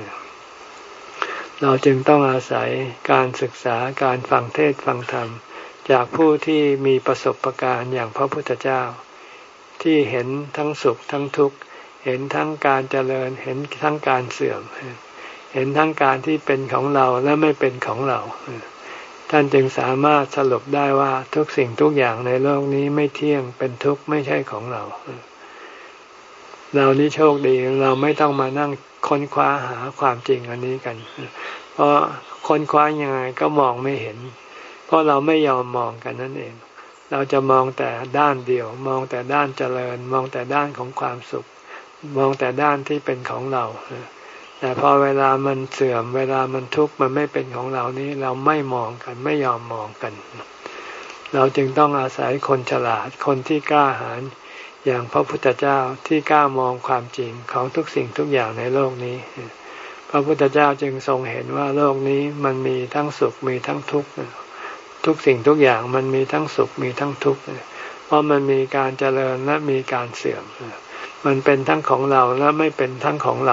เราจึงต้องอาศัยการศึกษาการฟังเทศน์ฟังธรรมจากผู้ที่มีประสบการณ์อย่างพระพุทธเจ้าที่เห็นทั้งสุขทั้งทุกข์เห็นทั้งการเจริญเห็นทั้งการเสื่อมเห็นทั้งการที่เป็นของเราและไม่เป็นของเราท่านจึงสามารถสรุปได้ว่าทุกสิ่งทุกอย่างในโลกนี้ไม่เที่ยงเป็นทุกข์ไม่ใช่ของเราเรานี่โชคดีเราไม่ต้องมานั่งค้นคว้าหาความจริงอันนี้กันเพราะค้นคว้ายังไงก็มองไม่เห็นเพราะเราไม่ยอมมองกันนั่นเองเราจะมองแต่ด้านเดียวมองแต่ด้านเจริญมองแต่ด้านของความสุขมองแต่ด้านที่เป็นของเราแต่พอเวลามันเสื่อมเวลามันทุกข์มันไม่เป็นของเรานี้เราไม่มองกันไม่ยอมมองกันเราจึงต้องอาศัยคนฉลาดคนที่กล้าหาญอย่างพระพุทธเจ้าที่กล้ามองความจริงของทุกสิ่งทุกอย่างในโลกนี้พระพุทธเจ้าจึงทรงเห็นว่าโลกนี้มันมีทั้งสุขมีทั้งทุกข์ทุกสิ่งทุกอย่างมันมีทั้งสุขมีทั้งทุกข์เพราะมันมีการเจริญและมีการเสื่อมมันเป็นทั้งของเราและไม่เป็นทั้งของเรา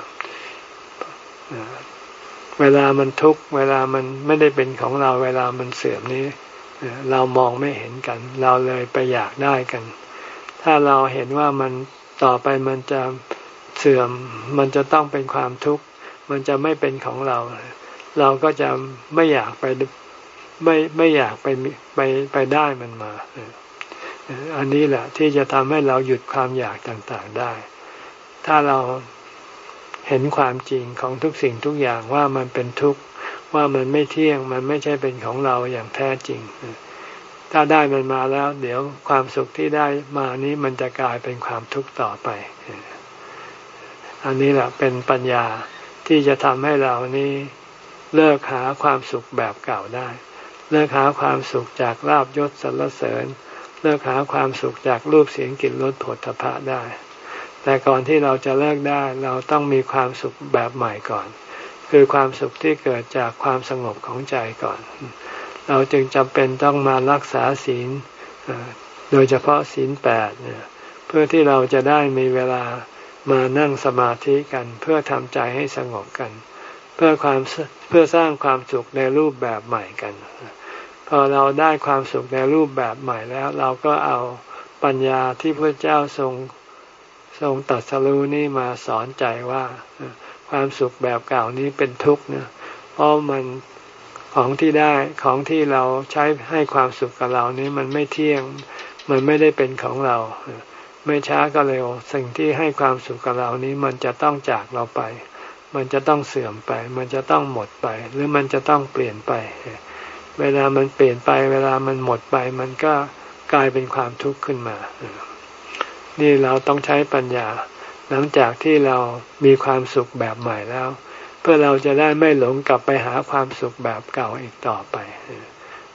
เวลามันทุกข์เวลามันไม่ได้เป็นของเราเวลามันเสื่อมนี้เรามองไม่เห็นกันเราเลยไปอยากได้กันถ้าเราเห็นว่ามันต่อไปมันจะเสื่อมมันจะต้องเป็นความทุกข์มันจะไม่เป็นของเราเราก็จะไม่อยากไปไม่ไม่อยากไปไปไปได้มันมาอันนี้แหละที่จะทำให้เราหยุดความอยากต่างๆได้ถ้าเราเห็นความจริงของทุกสิ่งทุกอย่างว่ามันเป็นทุกข์ว่ามันไม่เที่ยงมันไม่ใช่เป็นของเราอย่างแท้จริงถ้าได้มันมาแล้วเดี๋ยวความสุขที่ได้มานี้มันจะกลายเป็นความทุกข์ต่อไปอันนี้แหละเป็นปัญญาที่จะทำให้เรานี้เลิกหาความสุขแบบเก่าได้เลิกหาความสุขจากลาภยศสรรเสริญเลิกหาความสุขจากรูปเสียงกลิ่นรสโผฏฐัพพะได้แต่ก่อนที่เราจะเลิกได้เราต้องมีความสุขแบบใหม่ก่อนคือความสุขที่เกิดจากความสงบของใจก่อนเราจึงจำเป็นต้องมารักษาศีลโดยเฉพาะศีลแปดเพื่อที่เราจะได้มีเวลามานั่งสมาธิกันเพื่อทำใจให้สงบกันเพื่อความเพื่อสร้างความสุขในรูปแบบใหม่กันพอเราได้ความสุขในรูปแบบใหม่แล้วเราก็เอาปัญญาที่พระเจ้าทรงทรงตรัสรู้นี่มาสอนใจว่าความสุขแบบเก่านี้เป็นทุกข์นะเพราะมันของที่ได้ของที่เราใช้ให้ความสุขกับเรานี้มันไม่เที่ยงมันไม่ได้เป็นของเราไม่ช้าก็เร็วสิ่งที่ให้ความสุขกับเรานี้มันจะต้องจากเราไปมันจะต้องเสื่อมไปมันจะต้องหมดไปหรือมันจะต้องเปลี่ยนไปเวลามันเปลี่ยนไปเวลามันหมดไปมันก็กลายเป็นความทุกข์ขึ้นมานี่เราต้องใช้ปัญญาหลังจากที่เรามีความสุขแบบใหม่แล้วเพื่อเราจะได้ไม่หลงกลับไปหาความสุขแบบเก่าอีกต่อไป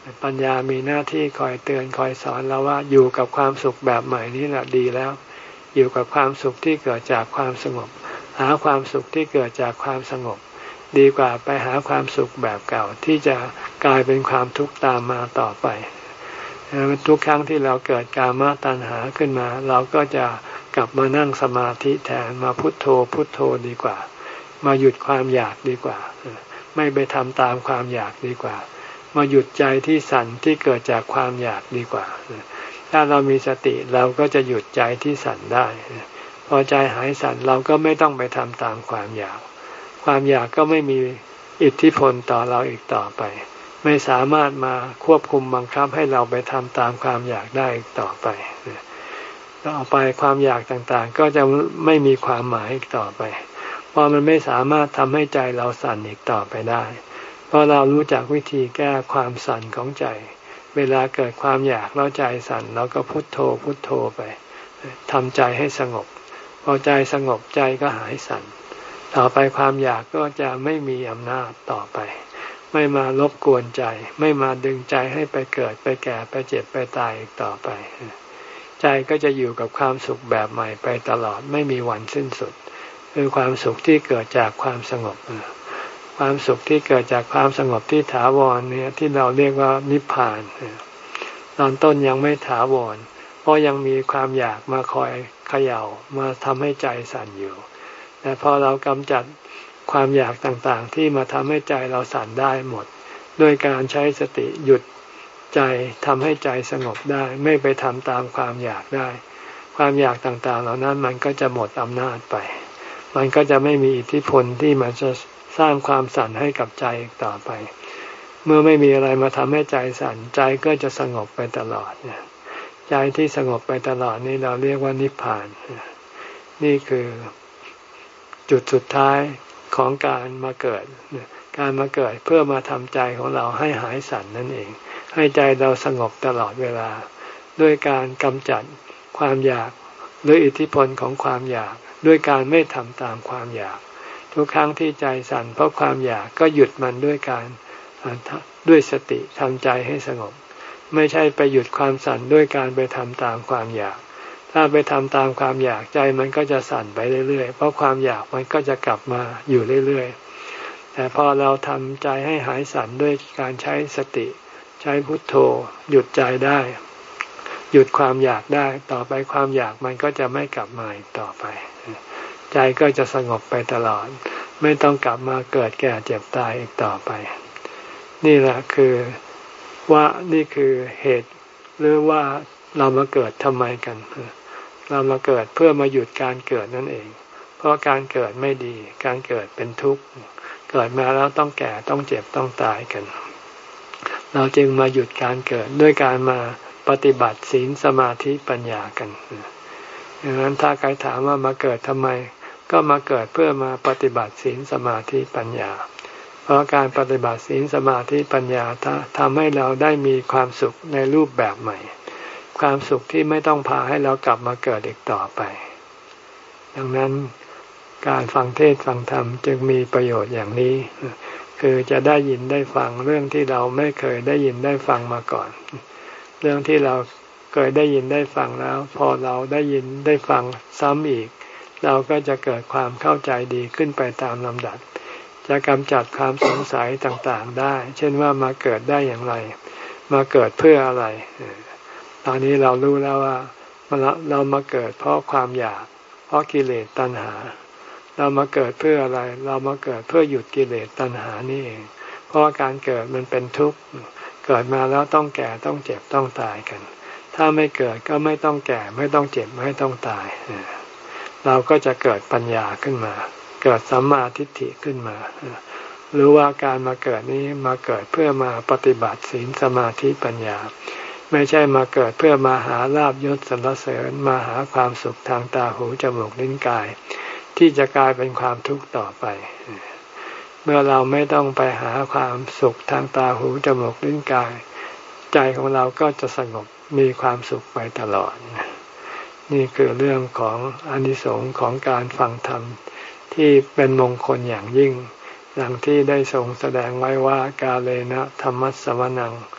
ปัญญามีหน้าที่คอยเตือนคอยสอนเราว่าอยู่กับความสุขแบบใหม่นี่แหละดีแล้วอยู่กับความสุขที่เกิดจากความสงบหาความสุขที่เกิดจากความสงบดีกว่าไปหาความสุขแบบเก่าที่จะกลายเป็นความทุกข์ตามมาต่อไปทุกครั้งที่เราเกิดกามตัณหาขึ้นมาเราก็จะกลับมานั่งสมาธิแทนมาพุทโธพุทโธดีกว่ามาหยุดความอยากดีกว่าไม่ไปทำตามความอยากดีกว่ามาหยุดใจที่สั่นที่เกิดจากความอยากดีกว่าถ้าเรามีสติเราก็จะหยุดใจที่สั่นได้พอใจหายสั่นเราก็ไม่ต้องไปทำตามความอยากความอยากก็ไม่มีอิทธิพลต่อเราอีกต่อไปไม่สามารถมาควบคุมบังคับให้เราไปทำตามความอยากได้อีกต่อไปต่อไปความอยากต่างๆก็จะไม่มีความหมายอีกต่อไปเพราะมันไม่สามารถทำให้ใจเราสั่นอีกต่อไปได้เพราะเรารู้จักวิธีแก้ความสั่นของใจเวลาเกิดความอยากแล้วใจสั่นเราก็พุทโธพุทโธไปทำใจให้สงบพอใจสงบใจก็หายสั่นต่อไปความอยากก็จะไม่มีอำนาจต่อไปไม่มารบกวนใจไม่มาดึงใจให้ไปเกิดไปแก่ไปเจ็บไปตายอีกต่อไปใจก็จะอยู่กับความสุขแบบใหม่ไปตลอดไม่มีวันสิ้นสุดคือความสุขที่เกิดจากความสงบความสุขที่เกิดจากความสงบที่ถาวรเนี่ยที่เราเรียกว่านิพพานตอนต้นยังไม่ถาวรเพราะยังมีความอยากมาคอยเขย่ามาทำให้ใจสั่นอยู่แต่พอเรากำจัดความอยากต่างๆที่มาทำให้ใจเราสั่นได้หมดด้วยการใช้สติหยุดใจทำให้ใจสงบได้ไม่ไปทำตามความอยากได้ความอยากต่างๆเหล่านั้นมันก็จะหมดอำนาจไปมันก็จะไม่มีอิทธิพลที่มันจะสร้างความสั่นให้กับใจอีกต่อไปเมื่อไม่มีอะไรมาทำให้ใจสั่นใจก็จะสงบไปตลอดเนี่ยใจที่สงบไปตลอดนี่เราเรียกว่านิพพานนี่คือจุดสุดท้ายของการมาเกิดการมาเกิดเพื่อมาทำใจของเราให้หายสั่นนั่นเองให้ใจเราสงบตลอดเวลาด้วยการกำจัดความอยากหรืออิทธิพลของความอยากด้วยการไม่ทำตามความอยากทุกครั้งที่ใจสั่นเพราะความอยากก็หยุดมันด้วยการด้วยสติทำใจให้สงบไม่ใช่ไปหยุดความสั่นด้วยการไปทำตามความอยากถ้าไปทำตามความอยากใจมันก็จะสั่นไปเรื่อยๆเพราะความอยากมันก็จะกลับมาอยู่เรื่อยๆแต่พอเราทำใจให้หายสั่นด้วยการใช้สติใช้พุทโธหยุดใจได้หยุดความอยากได้ต่อไปความอยากมันก็จะไม่กลับมาอีกต่อไปใจก็จะสงบไปตลอดไม่ต้องกลับมาเกิดแก่เจ็บตายอีกต่อไปนี่แหละคือว่านี่คือเหตุหรือว่าเรามาเกิดทำไมกันเรามาเกิดเพื่อมาหยุดการเกิดนั่นเองเพราะการเกิดไม่ดีการเกิดเป็นทุกข์เกิดมาแล้วต้องแก่ต้องเจ็บต้องตายกันเราจึงมาหยุดการเกิดด้วยการมาปฏิบัติศีลสมาธิปัญญากันดังนั้นถ้าใครถามว่ามาเกิดทำไมก็มาเกิดเพื่อมาปฏิบัติศีลสมาธิปัญญาเพราะการปฏิบัติศีลสมาธิปัญญาทำให้เราได้มีความสุขในรูปแบบใหม่ความสุขที่ไม่ต้องพาให้เรากลับมาเกิดอีกต่อไปดังนั้นการฟังเทศน์ฟังธรรมจึงมีประโยชน์อย่างนี้คือจะได้ยินได้ฟังเรื่องที่เราไม่เคยได้ยินได้ฟังมาก่อนเรื่องที่เราเคยได้ยินได้ฟังแล้วพอเราได้ยินได้ฟังซ้ำอีกเราก็จะเกิดความเข้าใจดีขึ้นไปตามลำดับจะกำจัดความสงสัยต่างๆได้เช่นว่ามาเกิดได้อย่างไรมาเกิดเพื่ออะไรตอนนี้เรารู้แล้วว่าเรามาเกิดเพราะความอยากเพราะกิเลสตัณหาเรามาเกิดเพื่ออะไรเรามาเกิดเพื่อหยุดกิเลสตัณหานี่เองเพราะการเกิดมันเป็นทุกข์เกิดมาแล้วต้องแก่ต้องเจ็บต้องตายกันถ้าไม่เกิดก็ไม่ต้องแก่ไม่ต้องเจ็บไม่ต้องตายเราก็จะเกิดปัญญาขึ้นมาเกิดสัมมาทิฏฐิขึ้นมารู้ว่าการมาเกิดนี้มาเกิดเพื่อมาปฏิบัติศีลสมาธิปัญญาไม่ใช่มาเกิดเพื่อมาหาลาภยศสรรเสริญมาหาความสุขทางตาหูจมูกลิ้นกายที่จะกลายเป็นความทุกข์ต่อไปเมื่อเราไม่ต้องไปหาความสุขทางตาหูจมูกลิ้นกายใจของเราก็จะสงบมีความสุขไปตลอดนี่คือเรื่องของอานิสงส์ของการฟังธรรมที่เป็นมงคลอย่างยิ่งดังที่ได้ทรงแสดงไว้ว่ากาเลนะธัมมัสสวนัง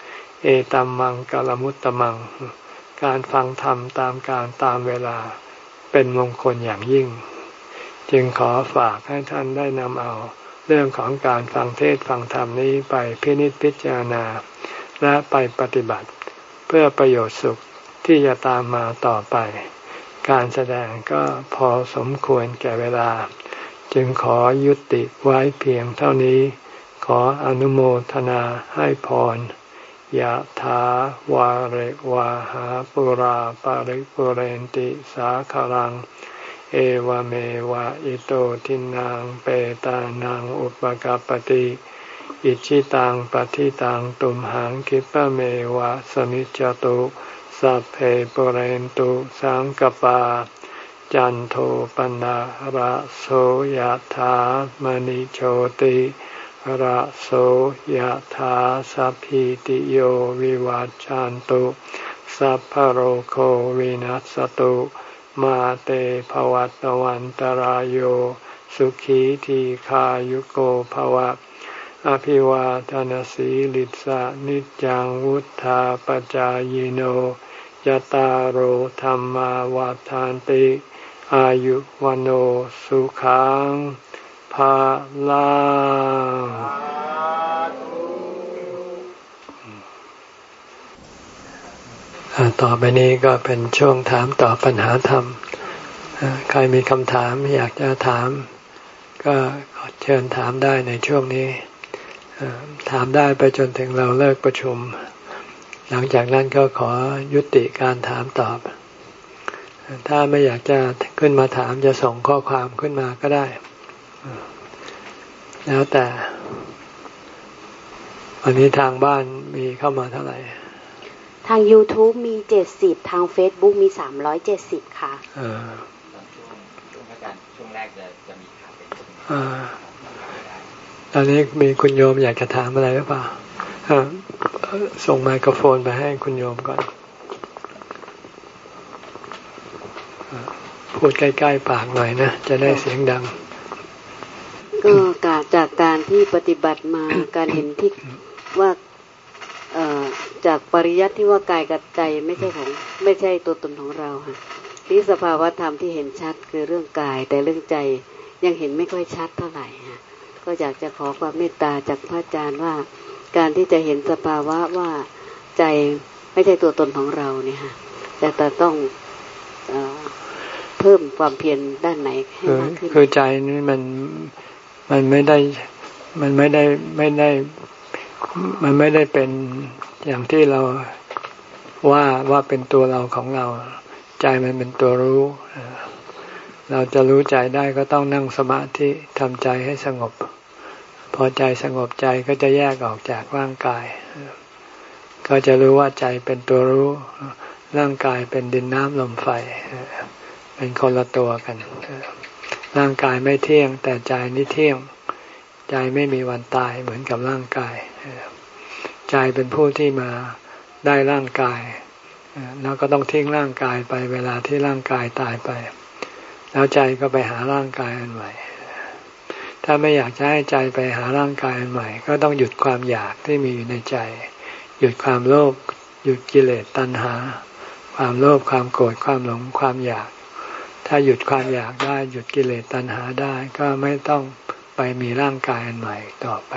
เอตัมมังกัลมุตตมังการฟังธรรมตามการตามเวลาเป็นมงคลอย่างยิ่งจึงขอฝากให้ท่านได้นำเอาเรื่องของการฟังเทศน์ฟังธรรมนี้ไปพินิจพิจารณาและไปปฏิบัติเพื่อประโยชน์สุขที่จะตามมาต่อไปการแสดงก็พอสมควรแก่เวลาจึงขอยุติไว้เพียงเท่านี้ขออนุโมทนาให้พรยะถาวาริวาหาปุราปาริปุเรนติสาคารังเอวเมวะอิโตทินังเปตานังอุปกัปปติอิชิตังปฏิตังตุมหังคิปะเมวะสมิจจตุสัพเพปุเรนตุสังกปาจันโทปนะระโสยถามณิโชติระโสยถาสัพพิติโยวิวัจจันตุสัพพโรโควินัสตุมาเตภวัตวันตรายโยสุขีทีขายุโกภวะอภิวาทนาสีลิสะนิจังวุธาปจายโนยตารโอธรรมาวาทานติอายุวันโอสุขังภาลังต่อไปนี้ก็เป็นช่วงถามตอบปัญหาธรรมใครมีคำถามอยากจะถามก็เชิญถามได้ในช่วงนี้ถามได้ไปจนถึงเราเลิกประชุมหลังจากนั้นก็ขอยุติการถามตอบถ้าไม่อยากจะขึ้นมาถามจะส่งข้อความขึ้นมาก็ได้แล้วแต่วันนี้ทางบ้านมีเข้ามาเท่าไหร่ทาง YouTube มีเจ็ดสิบทาง Facebook มีสามร้อยเจ็ดสิบค่ะเออช่วงอาจารย์ช่วงแรกจะจะมีข่าวเป็นอ่าตอนนี้มีคุณโยมอยากจะถามอะไรหรือเปล่าส่งไมโครโฟนไปให้คุณโยมก่อนพูดใกล้ๆปากหน่อยนะจะได้เสียงดังก็จากการที่ปฏิบัติมาการเห็นที่ว่าจากปริยัติที่ว่ากายกับใจไม่ใช่ของไม่ใช่ตัวตนของเราค่ะที่สภาวะธรรมที่เห็นชัดคือเรื่องกายแต่เรื่องใจยังเห็นไม่ค่อยชัดเท่าไหร่ค่ะก็อยากจะขอความเมตตาจากพระอาจารย์ว่าการที่จะเห็นสภาวะว่าใจไม่ใช่ตัวตนของเราเนี่ยค่ะแต่แต่ต้องเอ่อเพิ่มความเพียรด้านไหนให้มากขึ้นคือใจนี่มันมันไม่ได้มันไม่ได้ไม่ได้มันไม่ได้เป็นอย่างที่เราว่าว่าเป็นตัวเราของเราใจมันเป็นตัวรู้เราจะรู้ใจได้ก็ต้องนั่งสมาธิทำใจให้สงบพอใจสงบใจก็จะแยกออกจากร่างกายก็จะรู้ว่าใจเป็นตัวรู้ร่างกายเป็นดินน้ำลมไฟเป็นคนละตัวกันร่างกายไม่เที่ยงแต่ใจนี่เที่ยงใจไม่มีวันตายเหมือนกับร่างกายใจเป็นผู้ที่มาได้ร่างกายแล้วก็ต้องทิ้งร่างกายไปเวลาที่ร่างกายตายไปแล้วใจก็ไปหาร่างกายอันใหม่ถ้าไม่อยากจะให้ใจไปหาร่างกายอันใหม่ก็ต้องหยุดความอยากที่มีอยู่ในใจหยุดความโลภหยุดกิเลสตัณหาความโลภความโกรธความหลงความอยากถ้าหยุดความอยากได้หยุดกิเลสตัณหาได้ก็ไม่ต้องไปมีร่างกายอันใหม่ต่อไป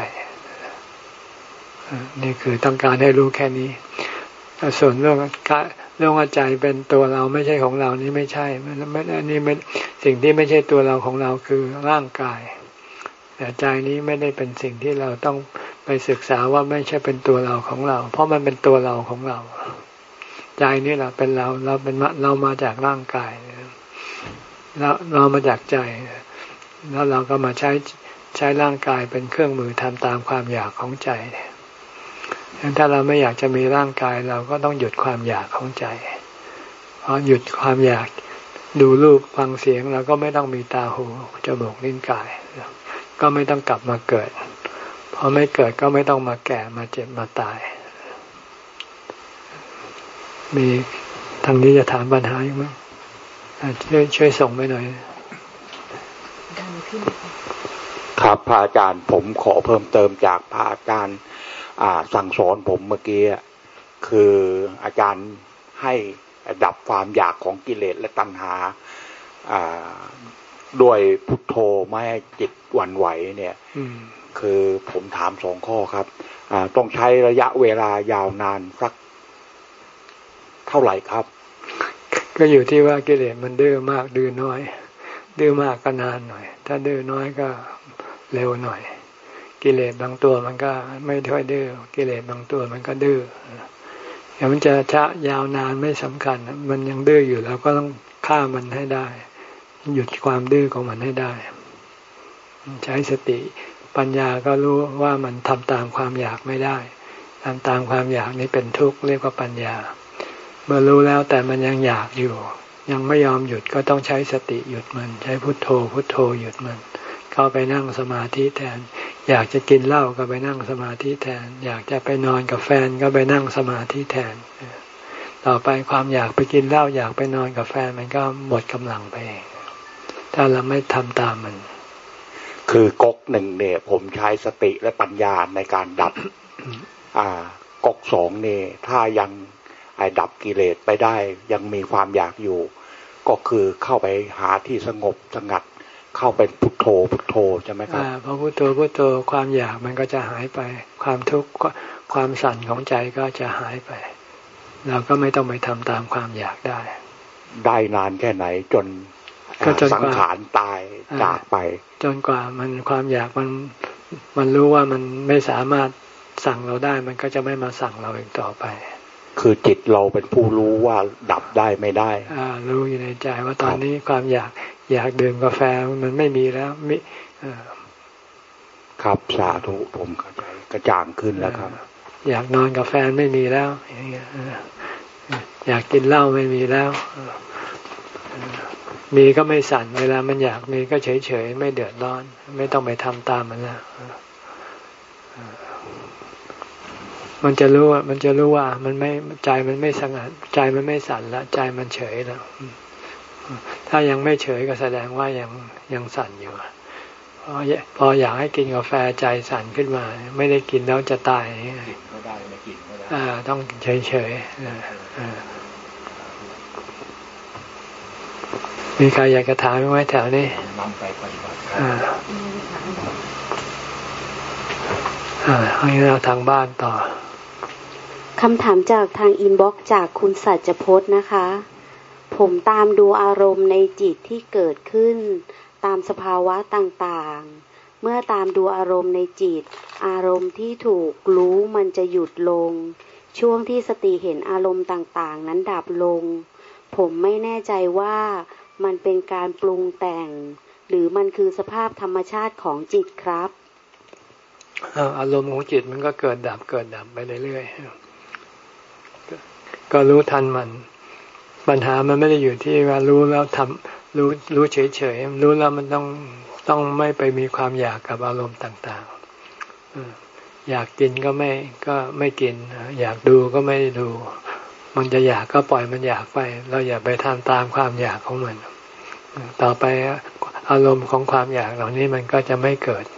นี่คือต้องการให้รู้แค่นี้ส่วนเรื่องเรื่องว่าใจเป็นตัวเราไม่ใช่ของเรานี่ไม่ใช่ไม่อันนี้ไม่สิ่งที่ไม่ใช่ตัวเราของเราคือร่างกายแต่ใจนี้ไม่ได้เป็นสิ่งที่เราต้องไปศึกษาว่าไม่ใช่เป็นตัวเราของเราเพราะมันเป็นตัวเราของเราใจนี่แหละเป็นเราเราเป็นเรามาจากร่างกายแล้วเรามาจากใจแล้วเราก็มาใช้ใช้ร่างกายเป็นเครื่องมือทำตามความอยากของใจถ้าเราไม่อยากจะมีร่างกายเราก็ต้องหยุดความอยากของใจพอหยุดความอยากดูรูปฟังเสียงเราก็ไม่ต้องมีตาหูจมูกลิ้นกายก็ไม่ต้องกลับมาเกิดพอไม่เกิดก็ไม่ต้องมาแก่มาเจ็บมาตายมีทางนี้จะถามปัญหาอยู่ไหมช่วยช่วยส่งไปหน่อยครับพระอาจารย์ผมขอเพิ่มเติมจากพระอาจารย์อ่าสั่งสอนผมเมื่อกี้คืออาจารย์ให้ดับความอยากของกิเลสและตัณหาด้วยพุทโธไม่ให้จิตหวั่นไหวเนี่ยคือผมถามสองข้อครับต้องใช้ระยะเวลายาวนานสักเท่าไหร่ครับก็อยู่ที่ว่ากิเลสมันดื้อมากดื้อน้อยดื้อมากก็นานหน่อยถ้าดื้อน้อยก็เร็วหน่อยกิเลสบางตัวมันก็ไม่ค่อยดื้อกิเลสบางตัวมันก็ดื้อแต่มันจะช้ายาวนานไม่สำคัญมันยังดื้ออยู่แล้วก็ต้องฆ่ามันให้ได้หยุดความดื้อของมันให้ได้ใช้สติปัญญาก็รู้ว่ามันทำตามความอยากไม่ได้ทำตามความอยากนี้เป็นทุกข์เรียกว่าปัญญาเมื่อรู้แล้วแต่มันยังอยากอยู่ยังไม่ยอมหยุดก็ต้องใช้สติหยุดมันใช้พุทโธพุทโธหยุดมันเข้าไปนั่งสมาธิแทนอยากจะกินเหล้าก็ไปนั่งสมาธิแทนอยากจะไปนอนกับแฟนก็ไปนั่งสมาธิแทนต่อไปความอยากไปกินเหล้าอยากไปนอนกับแฟนมันก็หมดกำลังไปเองถ้าเราไม่ทำตามมันคือก๊กหนึ่งเนี่ยผมใช้สติและปัญญาในการดับ อ่าก๊กสองเนี่ยถ้ายังไอ้ดับกิเลสไปได้ยังมีความอยากอยู่ก็คือเข้าไปหาที่สงบสงัดเข้าเป็นพุทโธพุทโธใช่ไหมครับพอพุทโธพุทโธความอยากมันก็จะหายไปความทุกข์ความสั่นของใจก็จะหายไปเราก็ไม่ต้องไปทำตามความอยากได้ได้นานแค่ไหนจนสังขารตายจากไปจนกว่ามันความอยากมันมันรู้ว่ามันไม่สามารถสั่งเราได้มันก็จะไม่มาสั่งเราอีกต่อไปคือจิตเราเป็นผู้รู้ว่าดับได้ไม่ได้อ่ารู้อยู่ในใจว่าตอนนี้ความอยากอยากดื่มกาแฟมันไม่มีแล้วมิครับสาธุผมเข้าใจกระจ่างขึ้นแล้วครับอยากนอนกับแฟนไม่มีแล้วอย่างเงี้ยอยากกินเหล้าไม่มีแล้วมีก็ไม่สั่นเวลามันอยากมีก็เฉยเฉยไม่เดือดร้อนไม่ต้องไปทำตามมันแล้วมันจะรู้ว่ามันจะรู้ว่ามันไม่ใจมันไม่สงบใจมันไม่สั่นแล้วใจมันเฉยแล้วถ้ายังไม่เฉยก็แสดงว่ายังยังสั่นอยู่พอพออยากให้กินกาแฟใจสั่นขึ้นมาไม่ได้กินแล้วจะตายก็ได้ไม่กินก็ได้อ่าต้องเฉยเฉยมีใครอยากจะถามไหมแถวนี้นำไปปฏิบัติอ่าอ่าให้เราทางบ้านต่อคำถามจากทางอินบ็อกซ์จากคุณสัจพจน์นะคะผมตามดูอารมณ์ในจิตที่เกิดขึ้นตามสภาวะต่างๆเมื่อตามดูอารมณ์ในจิตอารมณ์ที่ถูกรู้มันจะหยุดลงช่วงที่สติเห็นอารมณ์ต่างๆนั้นดับลงผมไม่แน่ใจว่ามันเป็นการปรุงแต่งหรือมันคือสภาพธรรมชาติของจิตครับอารมณ์ของจิตมันก็เกิดดับเกิดดับไปเรื่อยๆก็รู้ทันมันปัญหามันไม่ได้อยู่ที่ว่ารู้แล้วทำรู้รู้เฉยๆรู้แล้วมันต้องต้องไม่ไปมีความอยากกับอารมณ์ต่างๆอยากกินก็ไม่ก็ไม่กินอยากดูก็ไม่ดูมันจะอยากก็ปล่อยมันอยากไปเราอย่าไปทำตามความอยากของมันต่อไปอารมณ์ของความอยากเหล่านี้มันก็จะไม่เกิด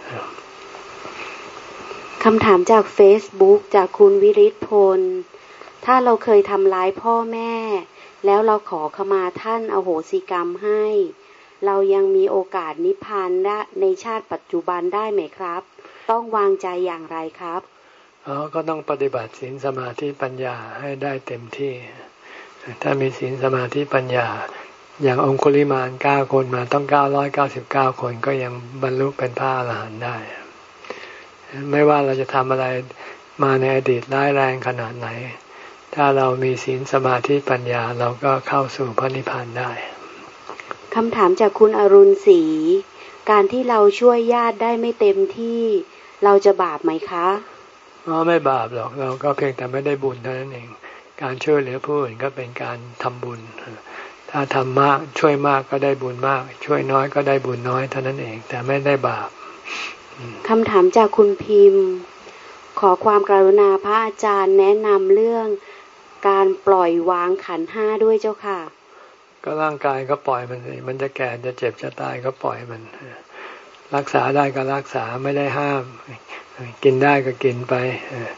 คำถามจาก Facebook จากคุณวิริศพลถ้าเราเคยทำร้ายพ่อแม่แล้วเราขอขมาท่านอโหสิกรรมให้เรายังมีโอกาสนิพพานได้ในชาติปัจจุบันได้ไหมครับต้องวางใจอย่างไรครับอ๋อก็ต้องปฏิบัติศีลสมาธิปัญญาให้ได้เต็มที่ถ้ามีศีลสมาธิปัญญาอย่างองคุลิมานเก้าคนมาต้องเก้าร้อยเก้าสิบเก้าคนก็ยังบรรลุเป็นพระอรหันต์ได้ไม่ว่าเราจะทำอะไรมาในอดีตร้ายแรงขนาดไหนถ้าเรามีศีลสมาธิปัญญาเราก็เข้าสู่พระนิพพานได้คำถามจากคุณอรุณศรีการที่เราช่วยญาติได้ไม่เต็มที่เราจะบาปไหมคะอ๋อไม่บาปหรอกเราก็เพียงแต่ไม่ได้บุญเท่านั้นเองการช่วยเหลือผู้อื่นก็เป็นการทำบุญถ้าทำมากช่วยมากก็ได้บุญมากช่วยน้อยก็ได้บุญน้อยเท่านั้นเองแต่ไม่ได้บาปคำถามจากคุณพิมพ์ขอความกรุณาพระอาจารย์แนะนำเรื่องการปล่อยวางขันธ์ห้าด้วยเจ้าค่ะก็ร่างกายก็ปล่อยมันสิมันจะแก่จะเจ็บจะตายก็ปล่อยมันรักษาได้ก็รักษาไม่ได้ห้ามกินได้ก็กินไปแท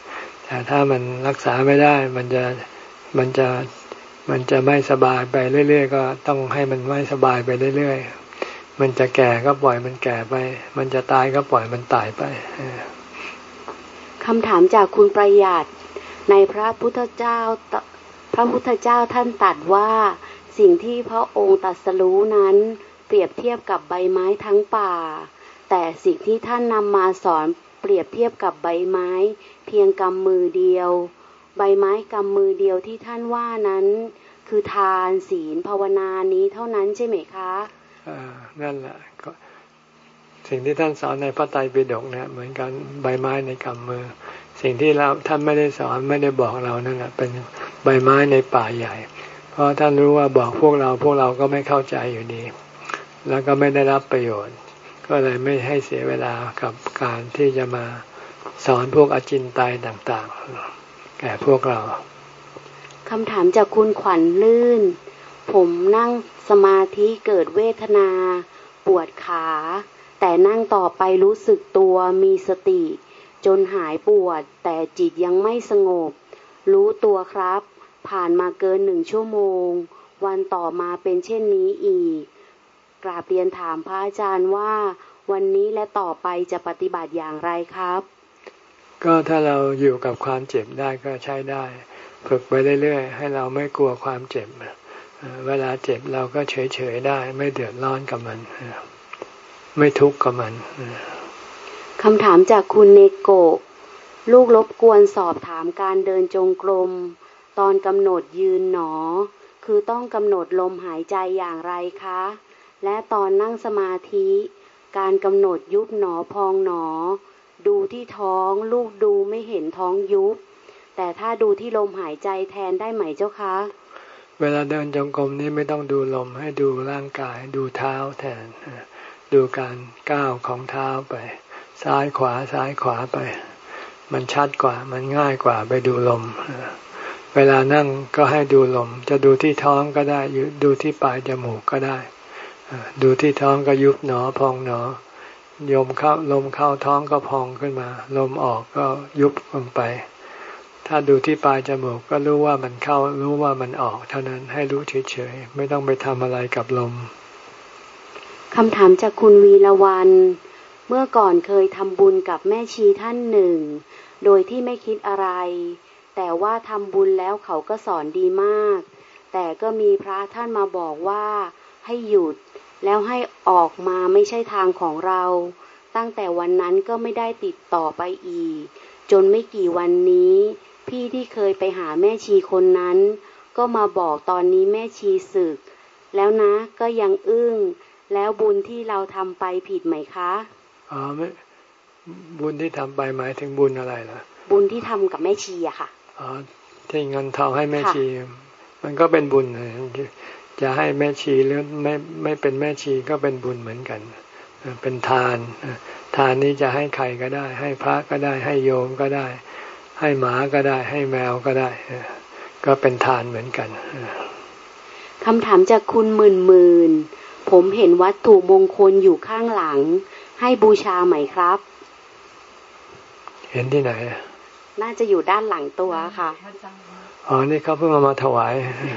แต่ถ้ามันรักษาไม่ได้มันจะมันจะมันจะไม่สบายไปเรื่อยๆก็ต้องให้มันไม่สบายไปเรื่อยๆมันจะแก่ก็ปล่อยมันแก่ไปมันจะตายก็ปล่อยมันตายไปคำถามจากคุณประหยัดในพระพุทธเจ้าพระพุทธเจ้าท่านตรัสว่าสิ่งที่พระองค์ตรัสรู้นั้นเปรียบเทียบกับใบไม้ทั้งป่าแต่สิ่งที่ท่านนำมาสอนเปรียบเทียบกับใบไม้เพียงกำมือเดียวใบไม้กำมือเดียวที่ท่านว่านั้นคือทานศีลภาวนานี้เท่านั้นใช่ไหมคะอ่านั่นแหละสิ่งที่ท่านสอนในพระไตรปิฎกเนี่ยเหมือนกันใบไม้ในกำมือสิ่งที่เราท่านไม่ได้สอนไม่ได้บอกเรานั่นแหละเป็นใบไม้ในป่าใหญ่เพราะท่านรู้ว่าบอกพวกเราพวกเราก็ไม่เข้าใจอยู่ดีแล้วก็ไม่ได้รับประโยชน์ก็เลยไม่ให้เสียเวลากับการที่จะมาสอนพวกอจินไตยต่างๆแก่พวกเราคำถามจากคุณขวัญลื่นผมนั่งสมาธิเกิดเวทนาปวดขาแต่นั่งต่อไปรู้สึกตัวมีสติจนหายปวดแต่จิตยังไม่สงบรู้ตัวครับผ่านมาเกินหนึ่งชั่วโมงวันต่อมาเป็นเช่นนี้อีกกราบเรียนถามพระอาจารย์ว่าวันนี้และต่อไปจะปฏิบัติอย่างไรครับก็ถ้าเราอยู่กับความเจ็บได้ก็ใช้ได้ฝึกไปเรื่อยๆให้เราไม่กลัวความเจ็บเวลาเจ็บเราก็เฉยๆได้ไม่เดือดร้อนกับมันไม่ทุกข์กับมันคำถามจากคุณเนโกะลูกรบกวนสอบถามการเดินจงกรมตอนกำหนดยืนหนอคือต้องกำหนดลมหายใจอย่างไรคะและตอนนั่งสมาธิการกำหนดยุบหนอพองหนอดูที่ท้องลูกดูไม่เห็นท้องยุบแต่ถ้าดูที่ลมหายใจแทนได้ไหมเจ้าคะเวลาเดินจงกรมนี้ไม่ต้องดูลมให้ดูร่างกายดูเท้าแทนดูการก้าวของเท้าไปซ้ายขวาซ้ายขวาไปมันชัดกว่ามันง่ายกว่าไปดูลมเวลานั่งก็ให้ดูลมจะดูที่ท้องก็ได้ดูที่ปลายจมูกก็ได้ดูที่ท้องก็ยุบหนอพองหนอลมเข้าลมเข้าท้องก็พองขึ้นมาลมออกก็ยุบลงไปถ้าดูที่ปลายจมูกก็รู้ว่ามันเข้ารู้ว่ามันออกเท่านั้นให้รู้เฉยๆไม่ต้องไปทำอะไรกับลมคำถามจากคุณวีรวรรณเมื่อก่อนเคยทำบุญกับแม่ชีท่านหนึ่งโดยที่ไม่คิดอะไรแต่ว่าทำบุญแล้วเขาก็สอนดีมากแต่ก็มีพระท่านมาบอกว่าให้หยุดแล้วให้ออกมาไม่ใช่ทางของเราตั้งแต่วันนั้นก็ไม่ได้ติดต่อไปอีกจนไม่กี่วันนี้พี่ที่เคยไปหาแม่ชีคนนั้นก็มาบอกตอนนี้แม่ชีสึกแล้วนะก็ยังอึ้งแล้วบุญที่เราทำไปผิดไหมคะอ๋อไม่บุญที่ทำไปหมายถึงบุญอะไรล่ะบุญที่ทำกับแม่ชีอะค่ะอ๋อที่เงินทองให้แม่ชีมันก็เป็นบุญจะให้แม่ชีหรือไม่ไม่เป็นแม่ชีก็เป็นบุญเหมือนกันเป็นทานทานนี้จะให้ใครก็ได้ให้พระก็ได้ให้โยมก็ได้ให้หมาก็ได้ให้แมวก็ได้ก็เป็นทานเหมือนกันคำถามจากคุณหมื่นหมื่นผมเห็นวัตถุมงคลอยู่ข้างหลังให้บูชาไหมครับเห็นที่ไหนน่าจะอยู่ด้านหลังตัวค่ะอ๋อนี่เขาเพิ่งเอามาถวาย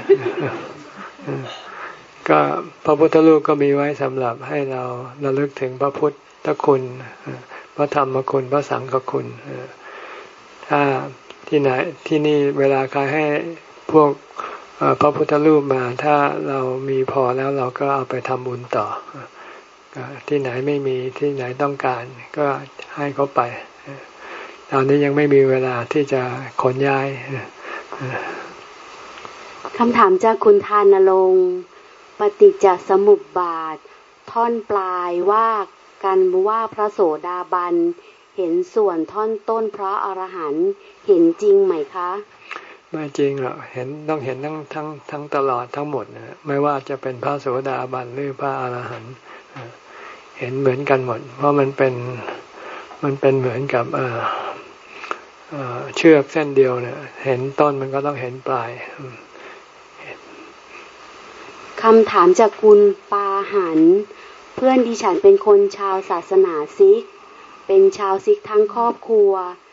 ก็พระพุทธรูปก็มีไว้สำหรับให้เราระลึกถึงพระพุทธคุณพระธรรมคุณพระสังฆคุณถ้าที่ไหนที่นี่เวลาใครให้พวกพระพุทธรูปมาถ้าเรามีพอแล้วเราก็เอาไปทำบุญต่อที่ไหนไม่มีที่ไหนต้องการก็ให้เขาไปตอนนี้ยังไม่มีเวลาที่จะขนย้ายคำถามจากคุณธานรงค์ปฏิจจสมุปบาทท่อนปลายว่ากันว่าพระโสดาบันเห็นส่วนท่อนต้นพระอรหันต์เห็นจริงไหมคะไม่จริงหรอกเห็นต้องเห็นทั้งทั้งทั้งตลอดทั้งหมดนะไม่ว่าจะเป็นพระโสดาบันหรือพระอรหันต์เห็นเหมือนกันหมดเพราะมันเป็นมันเป็นเหมือนกับเอ่อเชือกเส้นเดียวเนี่ยเห็นต้นมันก็ต้องเห็นปลายคำถามจากคุณปาหันเพื่อนดิฉันเป็นคนชาวศาสนาซิกเป็นชาวซิกทั้งครอบครัวแต่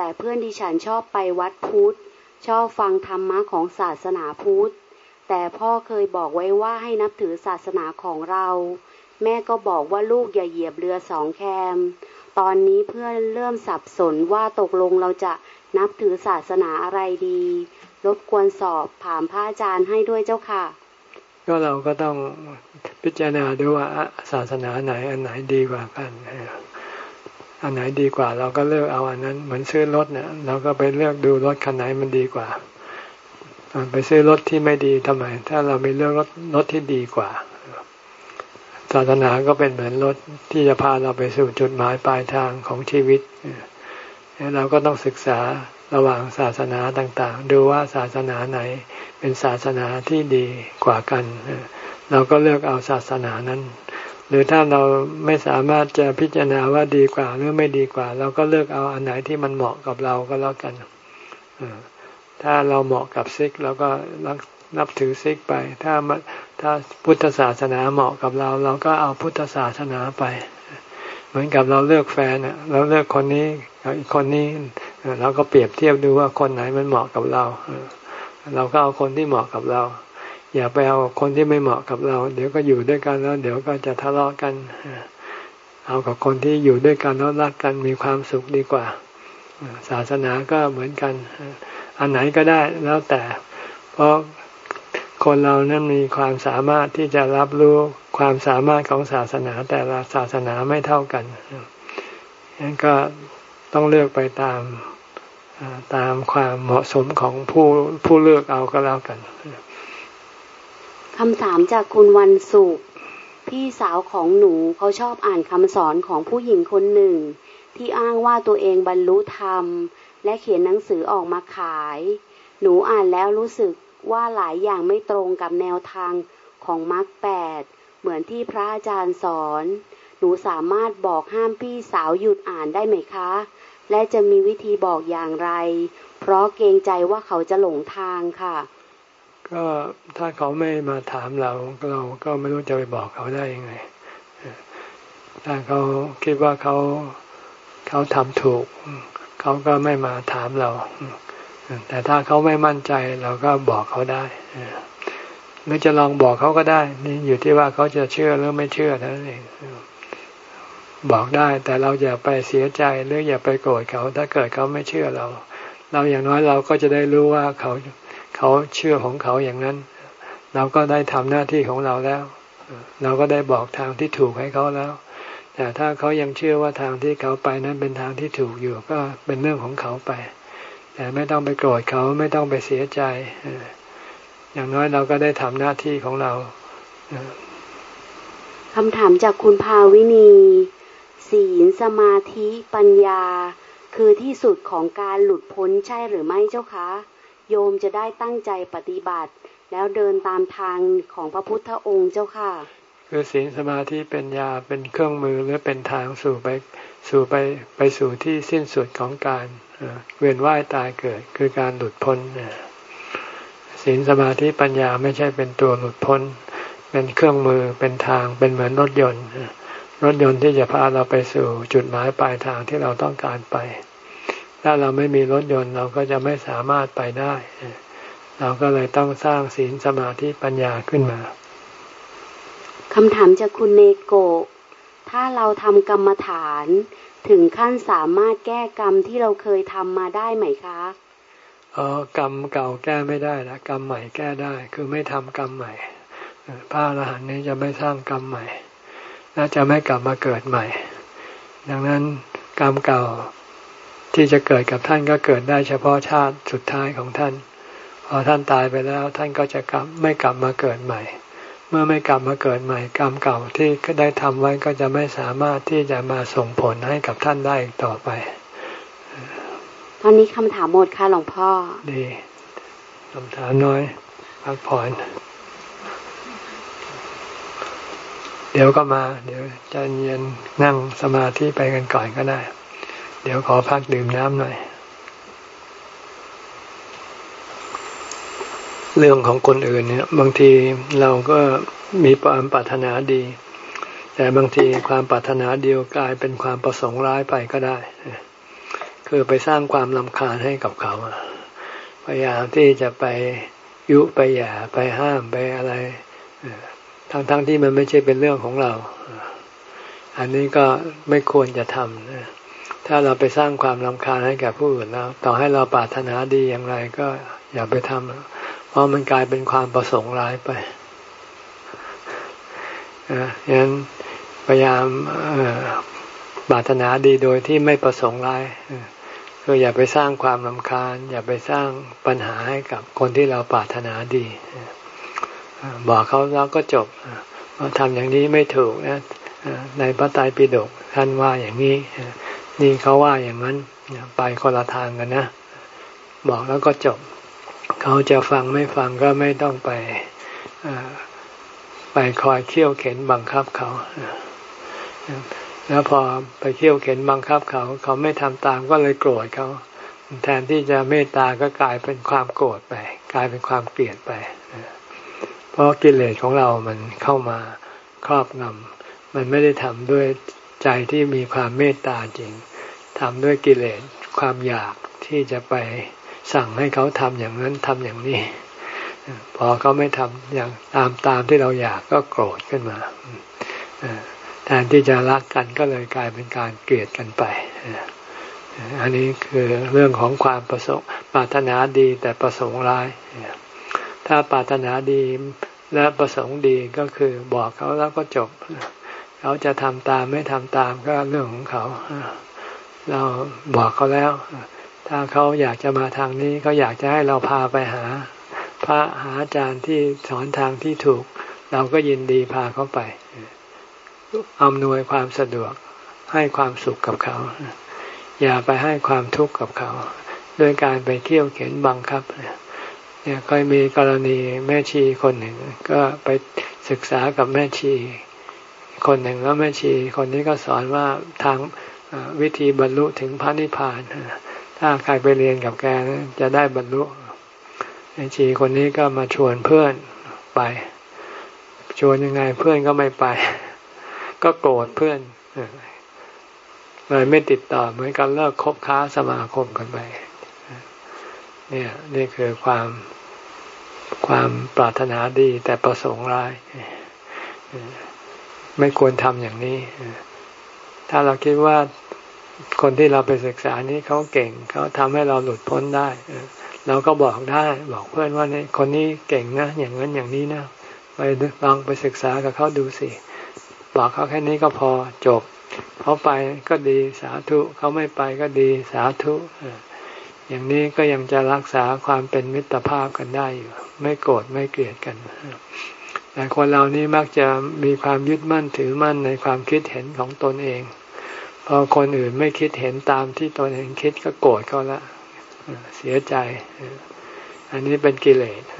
แต่เพื่อนดิฉันชอบไปวัดพุทธชอบฟังธรรมะของศาสนาพุทธแต่พ่อเคยบอกไว้ว่าให้นับถือศาสนาของเราแม่ก็บอกว่าลูกอย่าเหยียบเรือสองแคมตอนนี้เพื่อนเริ่มสับสนว่าตกลงเราจะนับถือศาสนาอะไรดีรบกวนสอบถามพระอาจารย์ให้ด้วยเจ้าค่ะก็เราก็ต้องพิจารณาดูว่าศาสนาไหนอันไหนดีกว่ากันอันไหนดีกว่าเราก็เลือกเอาอันนั้นเหมือนซื้อรถเนี่ยเราก็ไปเลือกดูรถคันไหนมันดีกว่าไปซื้อรถที่ไม่ดีทำไมถ้าเรามีเลือกรถรถที่ดีกว่าศาสนาก็เป็นเหมือนรถที่จะพาเราไปสู่จุดหมายปลายทางของชีวิตเราก็ต้องศึกษาระหว่างศาสนาต่างๆดูว่าศาสนาไหนเป็นศาสนาที่ดีกว่ากันเราก็เลือกเอาศาสนานั้นหรือถ้าเราไม่สามารถจะพิจารณาว่าดีกว่าหรือไม่ดีกว่าเราก็เลือกเอาอันไหนที่มันเหมาะกับเราก็แล้วกันถ้าเราเหมาะกับซิกเราก็นับถือซิกไปถ้าถ้าพุทธศาสนาเหมาะกับเราเราก็เอาพุทธศาสนาไปเหมือนกับเราเลือกแฟนอ่ะเราเลือกคนนี้กับอีกคนนี้เราก็เปรียบเทียบดูว่าคนไหนมันเหมาะกับเราเราก็เอาคนที่เหมาะกับเราอย่าไปเอาคนที่ไม่เหมาะกับเราเดี๋ยวก็อยู่ด้วยกันแล้วเดี๋ยวก็จะทะเลาะกันเอากับคนที่อยู่ด้วยกันแล้วรักกันมีความสุขดีกว่าศาสนาก็เหมือนกันอันไหนก็ได้แล้วแต่เพราะคนเรานั้นมีความสามารถที่จะรับรู้ความสามารถของศาสนาแต่ละศาสนาไม่เท่ากันงั้นก็ต้องเลือกไปตามตามความเหมาะสมของผู้ผู้เลือกเอาก็แล้วกันคำถามจากคุณวันสุขพี่สาวของหนูเขาชอบอ่านคำสอนของผู้หญิงคนหนึ่งที่อ้างว่าตัวเองบรรลุธรรมและเขียนหนังสือออกมาขายหนูอ่านแล้วรู้สึกว่าหลายอย่างไม่ตรงกับแนวทางของมรรคแปดเหมือนที่พระอาจารย์สอนหนูสามารถบอกห้ามพี่สาวหยุดอ่านได้ไหมคะและจะมีวิธีบอกอย่างไรเพราะเกรงใจว่าเขาจะหลงทางค่ะก็ถ้าเขาไม่มาถามเราเราก็ไม่รู้จะไปบอกเขาได้ยังไงถ้าเขาคิดว่าเขาเขาทำถูกเขาก็ไม่มาถามเราแต่ถ้าเขาไม่มั่นใจเราก็บอกเขาได้หรือจะลองบอกเขาก็ได้นี่อยู่ที่ว่าเขาจะเชื่อหรือไม่เชื่อเท่านั้นเองบอกได้แต่เราอย่าไปเสียใจหรืออย่าไปโกรธเขาถ้าเกิดเขาไม่เชื่อเราเราอย่างน้อยเราก็จะได้รู้ว่าเขาเขาเชื่อของเขาอย่างนั้นเราก็ได้ทำหน้าที่ของเราแล้วเราก็ได้บอกทางที่ถูกให้เขาแล้วแต่ถ้าเขายังเชื่อว่าทางที่เขาไปนั้นเป็นทางที่ถูกอยู่ก็เป็นเรื่องของเขาไปแต่ไม่ต้องไปโกรธเขาไม่ต้องไปเสียใจอย่างน้อยเราก็ได้ทำหน้าที่ของเราคำถามจากคุณภาวินีศีลสมาธิปัญญาคือที่สุดของการหลุดพ้นใช่หรือไม่เจ้าคะโยมจะได้ตั้งใจปฏิบัติแล้วเดินตามทางของพระพุทธองค์เจ้าค่ะคือศีลสมาธิปัญญาเป็นเครื่องมือหรือเป็นทางสู่ไปสู่ไปไปสู่ที่สิ้นสุดของการเวียนว่ายตายเกิดคือการหลุดพ้นศีลสมาธิปัญญาไม่ใช่เป็นตัวหลุดพ้นเป็นเครื่องมือเป็นทางเป็นเหมือนรถยนต์รถยนต์ที่จะพาเราไปสู่จุดหมายปลายทางที่เราต้องการไปถ้าเราไม่มีรถยนต์เราก็จะไม่สามารถไปได้เราก็เลยต้องสร้างศีลสมาธิปัญญาขึ้นมาคำถามจากคุณเนโกะถ้าเราทำกรรมฐานถึงขั้นสามารถแก้กรรมที่เราเคยทำมาได้ไหมคะอ๋อกรรมเก่าแก้ไม่ได้นะกรรมใหม่แก้ได้คือไม่ทำกรรมใหม่พระอรหันต์นี้จะไม่สร้างกรรมใหม่และจะไม่กลับมาเกิดใหม่ดังนั้นกรรมเก่าที่จะเกิดกับท่านก็เกิดได้เฉพาะชาติสุดท้ายของท่านพอท่านตายไปแล้วท่านก็จะกลับไม่กลับมาเกิดใหม่เมื่อไม่กลับมาเกิดใหม่กรรมเก่าที่ได้ทำไว้ก็จะไม่สามารถที่จะมาส่งผลให้กับท่านได้อีกต่อไปตอนนี้คำถามหมดค่ะหลวงพ่อดีคำถามน้อยพักผ่อนเดี๋ยวก็มาเดี๋ยวใจเย็นนั่งสมาธิไปกันก่อนก็ได้เดี๋ยวขอพักดื่มน้ำหน่อยเรื่องของคนอื่นเนี่ยบางทีเราก็มีความปรารถนาดีแต่บางทีความปรารถนาเดียวกลายเป็นความประสงค์ร้ายไปก็ได้คือไปสร้างความรำคาญให้กับเขาพยายามที่จะไปยุไปหย่าไปห้ามไปอะไรทั้งๆ ท, ที่มันไม่ใช่เป็นเรื่องของเราอันนี้ก็ไม่ควรจะทำถ้าเราไปสร้างความรำคาญให้แก่ผู้อื่นแล้วต่อให้เราปรารถนาดีอย่างไรก็อย่าไปทำเพราะมันกลายเป็นความประสงค์ร้ายไปนะฉะนั้นพยายามปรารถนาดีโดยที่ไม่ประสงค์ร้ายคืออย่าไปสร้างความรำคาญอย่าไปสร้างปัญหาให้กับคนที่เราปรารถนาดีบอกเขาแล้วก็จบว่าทำอย่างนี้ไม่ถูกนะในพระไตรปิฎกท่านว่าอย่างนี้นี่เขาว่าอย่างนั้นไปคนละทางกันนะบอกแล้วก็จบเขาจะฟังไม่ฟังก็ไม่ต้องไปไปคอยเคี่ยวเข็นบังคับเขาแล้วพอไปเคี่ยวเข็นบังคับเขาเขาไม่ทำตามก็เลยโกรธเขาแทนที่จะเมตตาก็กลายเป็นความโกรธไปกลายเป็นความเกลียดไปเพราะกิเลสของเรามันเข้ามาครอบงำมันไม่ได้ทำด้วยใจที่มีความเมตตาจริงทำด้วยกิเลสความอยากที่จะไปสั่งให้เขาทำอย่างนั้นทำอย่างนี้พอเขาไม่ทำอย่างตามตามที่เราอยากก็โกรธขึ้นมาแทนที่จะรักกันก็เลยกลายเป็นการเกลียดกันไปอันนี้คือเรื่องของความประสงค์ปรารถนาดีแต่ประสงค์ร้ายถ้าปรารถนาดีและประสงค์ดีก็คือบอกเขาแล้วก็จบเขาจะทำตามไม่ทำตามก็เรื่องของเขาเราบอกเขาแล้วถ้าเขาอยากจะมาทางนี้เขาอยากจะให้เราพาไปหาพระหาอาจารย์ที่สอนทางที่ถูกเราก็ยินดีพาเขาไปอำนวยความสะดวกให้ความสุขกับเขาอย่าไปให้ความทุกข์กับเขาด้วยการไปเคี่ยวเข็นบังคับเนี่ยเคยมีกรณีแม่ชีคนหนึ่งก็ไปศึกษากับแม่ชีคนหนึ่งแล้วแม่ชีคนนี้ก็สอนว่าทางวิธีบรรลุถึงพระนิพพานถ้าใครไปเรียนกับแกจะได้บรรลุแม่ชีคนนี้ก็มาชวนเพื่อนไปชวนยังไงเพื่อนก็ไม่ไปก็โกรธเพื่อนเลยไม่ติดต่อเหมือนกันเลิกคบค้าสมาคมกันไปเนี่ยนี่คือความความปรารถนาดีแต่ประสงค์ร้ายไม่ควรทำอย่างนี้ถ้าเราคิดว่าคนที่เราไปศึกษานี้เขาเก่งเขาทำให้เราหลุดพ้นได้เราก็บอกได้บอกเพื่อนว่านี่คนนี้เก่งนะอย่างนั้นอย่างนี้นะไปลองไปศึกษากับเขาดูสิบอกเขาแค่นี้ก็พอจบเขาไปก็ดีสาธุเขาไม่ไปก็ดีสาธุอย่างนี้ก็ยังจะรักษาความเป็นมิตรภาพกันได้อยู่ไม่โกรธไม่เกลียดกันแต่คนเรานี้มักจะมีความยึดมั่นถือมั่นในความคิดเห็นของตนเองพอคนอื่นไม่คิดเห็นตามที่ตนเองคิดก็โกรธเขาละเสียใจอันนี้เป็นกิเลส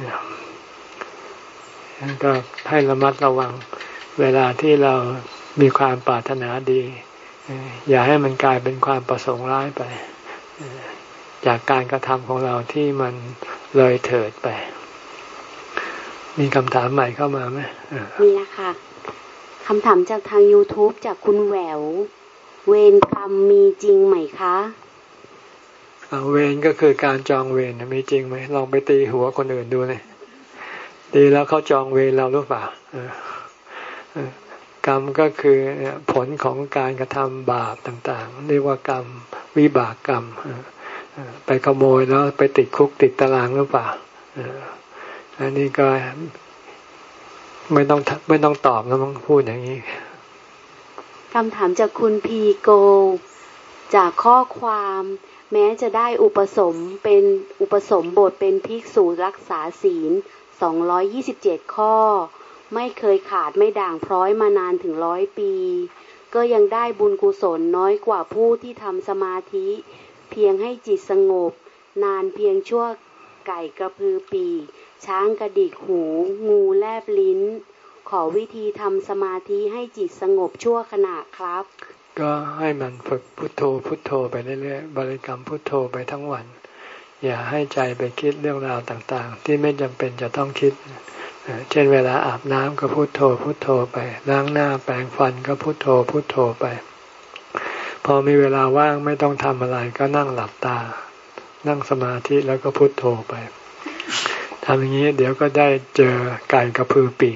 ก็ให้ระมัดระวังเวลาที่เรามีความปรารถนาดีอย่าให้มันกลายเป็นความประสงค์ร้ายไปจากการกระทำของเราที่มันเลยเถิดไปมีคำถามใหม่เข้ามาไหมมีแล้วค่ะคำถามจากทาง YouTube จากคุณแหววเวรกรรมมีจริงไหมคะเวรก็คือการจองเวรมีจริงไหมลองไปตีหัวคนอื่นดูเลยตีแล้วเขาจองเวรเราหรือเปล่ากรรมก็คือผลของการกระทำบาปต่างๆเรียกว่ากรรมวิบากกรรมไปขโมยแล้วไปติดคุกติดตารางหรือเปล่าอันนี้ก็ไม่ต้องไม่ต้องตอบแล้วต้องพูดอย่างนี้คำถามจากคุณพีโกจากข้อความแม้จะได้อุปสมเป็นอุปสมบทเป็นภิกษุรักษาศีลสองร้อยยี่สิบเจ็ดข้อไม่เคยขาดไม่ด่างพร้อยมานานถึงร้อยปีก็ยังได้บุญกุศลน้อยกว่าผู้ที่ทำสมาธิเพียงให้จิตสงบนานเพียงชั่วไก่กระพือปีกช้างกระดิกหูงูแลบลิ้นขอวิธีทำสมาธิให้จิตสงบชั่วขณะครับก็ให้มันฝึกพุทโธพุทโธไปเรื่อยๆบริกรรมพุทโธไปทั้งวันอย่าให้ใจไปคิดเรื่องราวต่างๆที่ไม่จำเป็นจะต้องคิดเช่นเวลาอาบน้ำก็พุทโธพุทโธไปล้างหน้าแปรงฟันก็พุทโธพุทโธไปพอมีเวลาว่างไม่ต้องทำอะไรก็นั่งหลับตานั่งสมาธิแล้วก็พุทโธไปทำอย่างนี้เดี๋ยวก็ได้เจอไก่กระพือปีก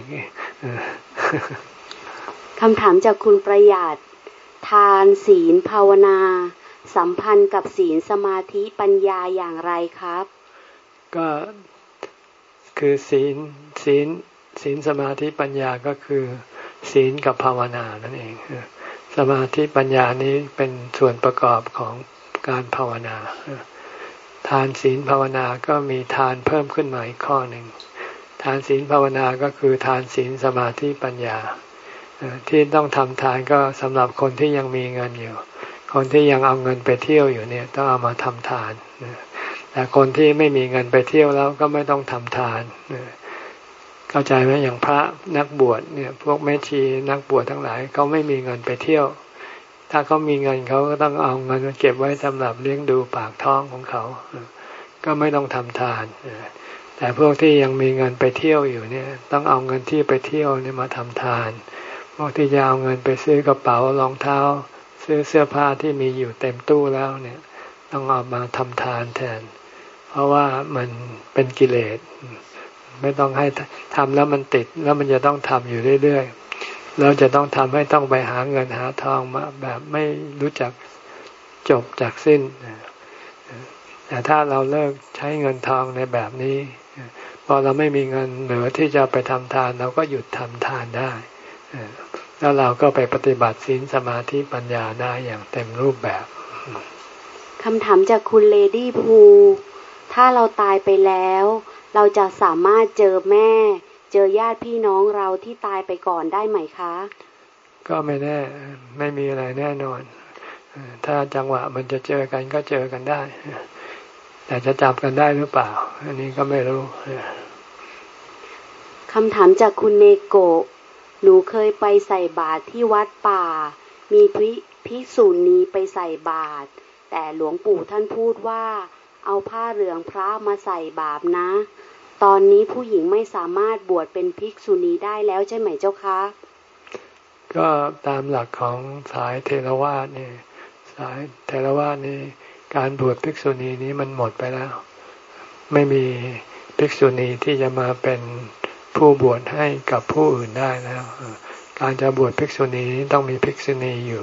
คำถามจากคุณประหยัดทานศีลภาวนาสัมพันธ์กับศีลสมาธิปัญญาอย่างไรครับก็คือศีลศีลศีลสมาธิปัญญาก็คือศีลกับภาวนานั่นเองสมาธิปัญญานี้เป็นส่วนประกอบของการภาวนาทานศีลภาวนาก็มีทานเพิ่มขึ้นมาอีกข้อหนึ่งทานศีลภาวนาก็คือทานศีลสมาธิปัญญาที่ต้องทำทานก็สำหรับคนที่ยังมีเงินอยู่คนที่ยังเอาเงินไปเที่ยวอยู่เนี่ยต้องเอามาทำทานแต่คนที่ไม่มีเงินไปเที่ยวแล้วก็ไม่ต้องทำทานเข้าใจไหมอย่างพระนักบวชเนี่ยพวกแม่ชีนักบวชทั้งหลายเขาไม่มีเงินไปเที่ยวถ้าเขามีเงินเขาก็ต้องเอาเงินมาเก็บไว้สำหรับเลี้ยงดูปากท้องของเขาก็ไม่ต้องทำทานแต่พวกที่ยังมีเงินไปเที่ยวอยู่เนี่ยต้องเอาเงินที่ไปเที่ยวเนี่ยมาทำทานพวกที่จะเอาเงินไปซื้อกระเป๋ารองเท้าซื้อเสื้อผ้าที่มีอยู่เต็มตู้แล้วเนี่ยต้องเอามาทำทานแทนเพราะว่ามันเป็นกิเลสไม่ต้องให้ทำแล้วมันติดแล้วมันจะต้องทำอยู่เรื่อยๆแล้วจะต้องทำให้ต้องไปหาเงินหาทองมาแบบไม่รู้จักจบจากสิ้นแต่ถ้าเราเลิกใช้เงินทองในแบบนี้พอเราไม่มีเงินเหลือที่จะไปทำทานเราก็หยุดทำทานได้แล้วเราก็ไปปฏิบัติศีลสมาธิปัญญาได้อย่างเต็มรูปแบบคำถามจากคุณเลดี้ภูถ้าเราตายไปแล้วเราจะสามารถเจอแม่เจอญาติพี่น้องเราที่ตายไปก่อนได้ไหมคะก็ไม่แน่ไม่มีอะไรแน่นอนถ้าจังหวะมันจะเจอกันก็เจอกันได้แต่จะจับกันได้หรือเปล่าอันนี้ก็ไม่รู้คำถามจากคุณเนโกะหนูเคยไปใส่บาตรที่วัดป่ามีภิกษุณีไปใส่บาตรแต่หลวงปู่ท่านพูดว่าเอาผ้าเหลืองพระมาใส่บาปนะตอนนี้ผู้หญิงไม่สามารถบวชเป็นภิกษุณีได้แล้วใช่ไหมเจ้าคะก็ตามหลักของสายเทรวาสนี่สายเทรวาสนี่การบวชภิกษุณีนี้มันหมดไปแล้วไม่มีภิกษุณีที่จะมาเป็นผู้บวชให้กับผู้อื่นได้แล้วการจะบวชภิกษุณีต้องมีภิกษุณีอยู่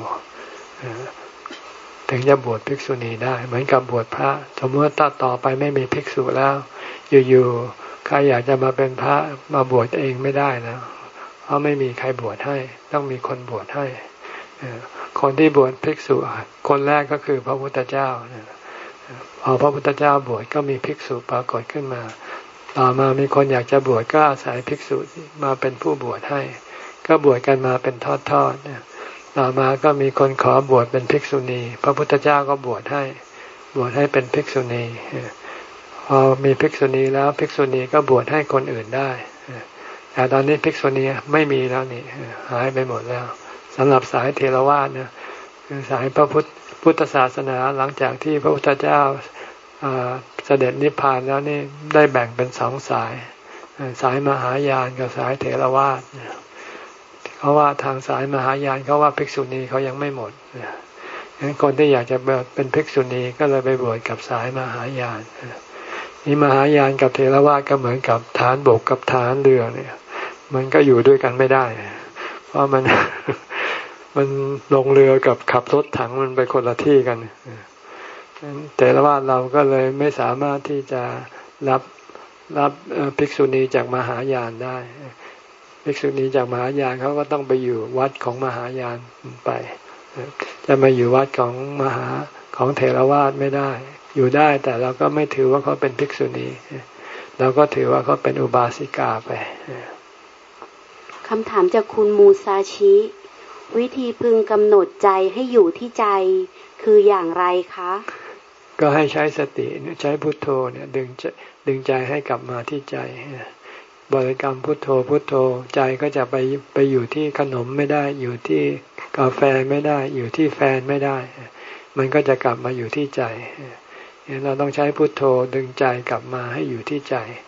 ถึงจะบวชภิกษุณีได้เหมือนกับบวชพระสมมติว่าต่อไปไม่มีภิกษุแล้วอยู่ๆใครอยากจะมาเป็นพระมาบวชเองไม่ได้แล้วเพราะไม่มีใครบวชให้ต้องมีคนบวชให้คนที่บวชภิกษุคนแรกก็คือพระพุทธเจ้าพอพระพุทธเจ้าบวชก็มีภิกษุปรากฏขึ้นมาต่อมามีคนอยากจะบวชก็อาศัยภิกษุมาเป็นผู้บวชให้ก็บวชกันมาเป็นทอดๆต่อมาก็มีคนขอบวชเป็นภิกษุณีพระพุทธเจ้าก็บวชให้บวชให้เป็นภิกษุณีพอมีภิกษุณีแล้วภิกษุณีก็บวชให้คนอื่นได้แต่ตอนนี้ภิกษุณีไม่มีแล้วนี่หายไปหมดแล้วสำหรับสายเทรวาสเนี่ยคือสายพระพุทธพุทธศาสนาหลังจากที่พระพุทธเจ้าเสด็จนิพพานแล้วนี่ได้แบ่งเป็นสองสายสายมหายานกับสายเถรวาทเพราะว่าทางสายมหายานเขาว่าภิกษุณีเขายังไม่หมดคนที่อยากจะเป็นภิกษุณีก็เลยไปบวชกับสายมหายานนี่มหายานกับเถรวาทก็เหมือนกับฐานบกกับฐานเรือเนี่ยมันก็อยู่ด้วยกันไม่ได้เพราะมันมันลงเรือกับขับรถถังมันไปคนละที่กันเถรวาทเราก็เลยไม่สามารถที่จะรับรับภิกษุณีจากมหายานได้ภิกษุณีจากมหายานเขาก็ต้องไปอยู่วัดของมหายานไปจะมาอยู่วัดของมหาของเถรวาทไม่ได้อยู่ได้แต่เราก็ไม่ถือว่าเขาเป็นภิกษุณีเราก็ถือว่าเขาเป็นอุบาสิกาไปคำถามจากคุณมูซาชิวิธีพึงกำหนดใจให้อยู่ที่ใจคืออย่างไรคะก็ให้ใช้สติใช้พุทโธเนี่ยดึงดึงใจให้กลับมาที่ใจบริกรรมพุทโธพุทโธใจก็จะไปไปอยู่ที่ขนมไม่ได้อยู่ที่กาแฟไม่ได้อยู่ที่แฟนไม่ได้มันก็จะกลับมาอยู่ที่ใจเราต้องใช้พุทโธดึงใจกลับมาให้อยู่ที่ใจ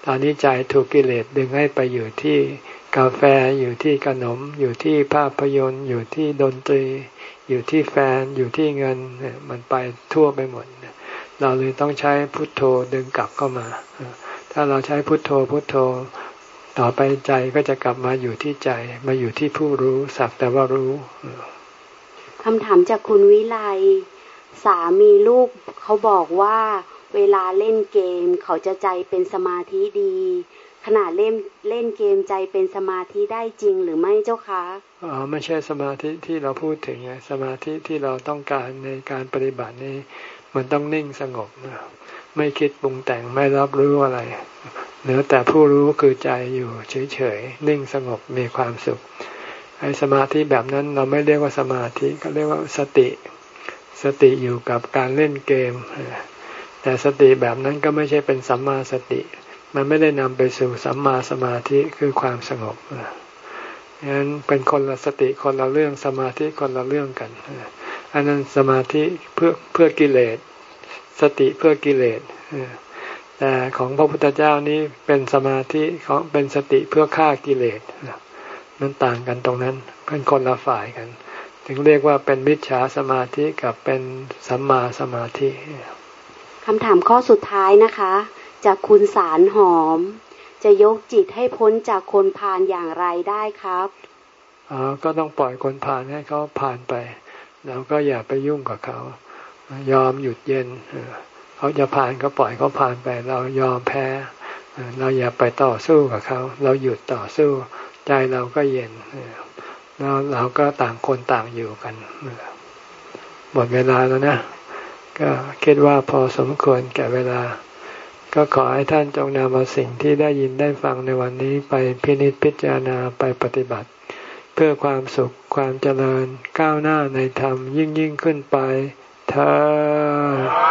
ตอนนี้ใจถูกกิเลสดึงให้ไปอยู่ที่กาแฟอยู่ที่ขนมอยู่ที่ภาพยนตร์อยู่ที่ดนตรีอยู่ที่แฟนอยู่ที่เงินมันไปทั่วไปหมดเราเลยต้องใช้พุทโธดึงกลับเข้ามาถ้าเราใช้พุทโธพุทโธต่อไปใจก็จะกลับมาอยู่ที่ใจมาอยู่ที่ผู้รู้สักแต่ว่ารู้คำถามจากคุณวิไลสามีลูกเขาบอกว่าเวลาเล่นเกมเขาจะใจเป็นสมาธิดีขณะเล่นเล่นเกมใจเป็นสมาธิได้จริงหรือไม่เจ้าคะอ๋อไม่ใช่สมาธิที่เราพูดถึงไงสมาธิที่เราต้องการในการปฏิบัตินี้มันต้องนิ่งสงบไม่คิดปรุงแต่งไม่รับรู้อะไรเหลือแต่ผู้รู้คือใจอยู่เฉยๆนิ่งสงบมีความสุขไอ้สมาธิแบบนั้นเราไม่เรียกว่าสมาธิก็เรียกว่าสติสติอยู่กับการเล่นเกมแต่สติแบบนั้นก็ไม่ใช่เป็นสัมมาสติมันไม่ได้นำไปสู่สัมมาสมาธิคือความสงบฉะนั้นเป็นคนละสติคนละเรื่องสมาธิคนละเรื่องกันอันนั้นสมาธิเพื่อเพื่อกิเลสสติเพื่อกิเลสแต่ของพระพุทธเจ้านี้เป็นสมาธิของเป็นสติเพื่อฆ่ากิเลสมันต่างกันตรงนั้นเป็นคนละฝ่ายกันถึงเรียกว่าเป็นมิจฉาสมาธิกับเป็นสัมมาสมาธิคำถามข้อสุดท้ายนะคะจากคุณสารหอมจะยกจิตให้พ้นจากคนพาลอย่างไรได้ครับอ๋อก็ต้องปล่อยคนพาลให้เขาผ่านไปเราก็อย่าไปยุ่งกับเขายอมหยุดเย็นเขาจะผ่านก็ปล่อยเขาผ่านไปเรายอมแพ้เราอย่าไปต่อสู้กับเขาเราหยุดต่อสู้ใจเราก็เย็นแล้วเราก็ต่างคนต่างอยู่กันหมดเวลาแล้วนะก็คิดว่าพอสมควรแก่เวลาก็ขอให้ท่านจงนำเอาสิ่งที่ได้ยินได้ฟังในวันนี้ไปพินิจพิจารณาไปปฏิบัติเพื่อความสุขความเจริญก้าวหน้าในธรรมยิ่งยิ่งขึ้นไปเถิด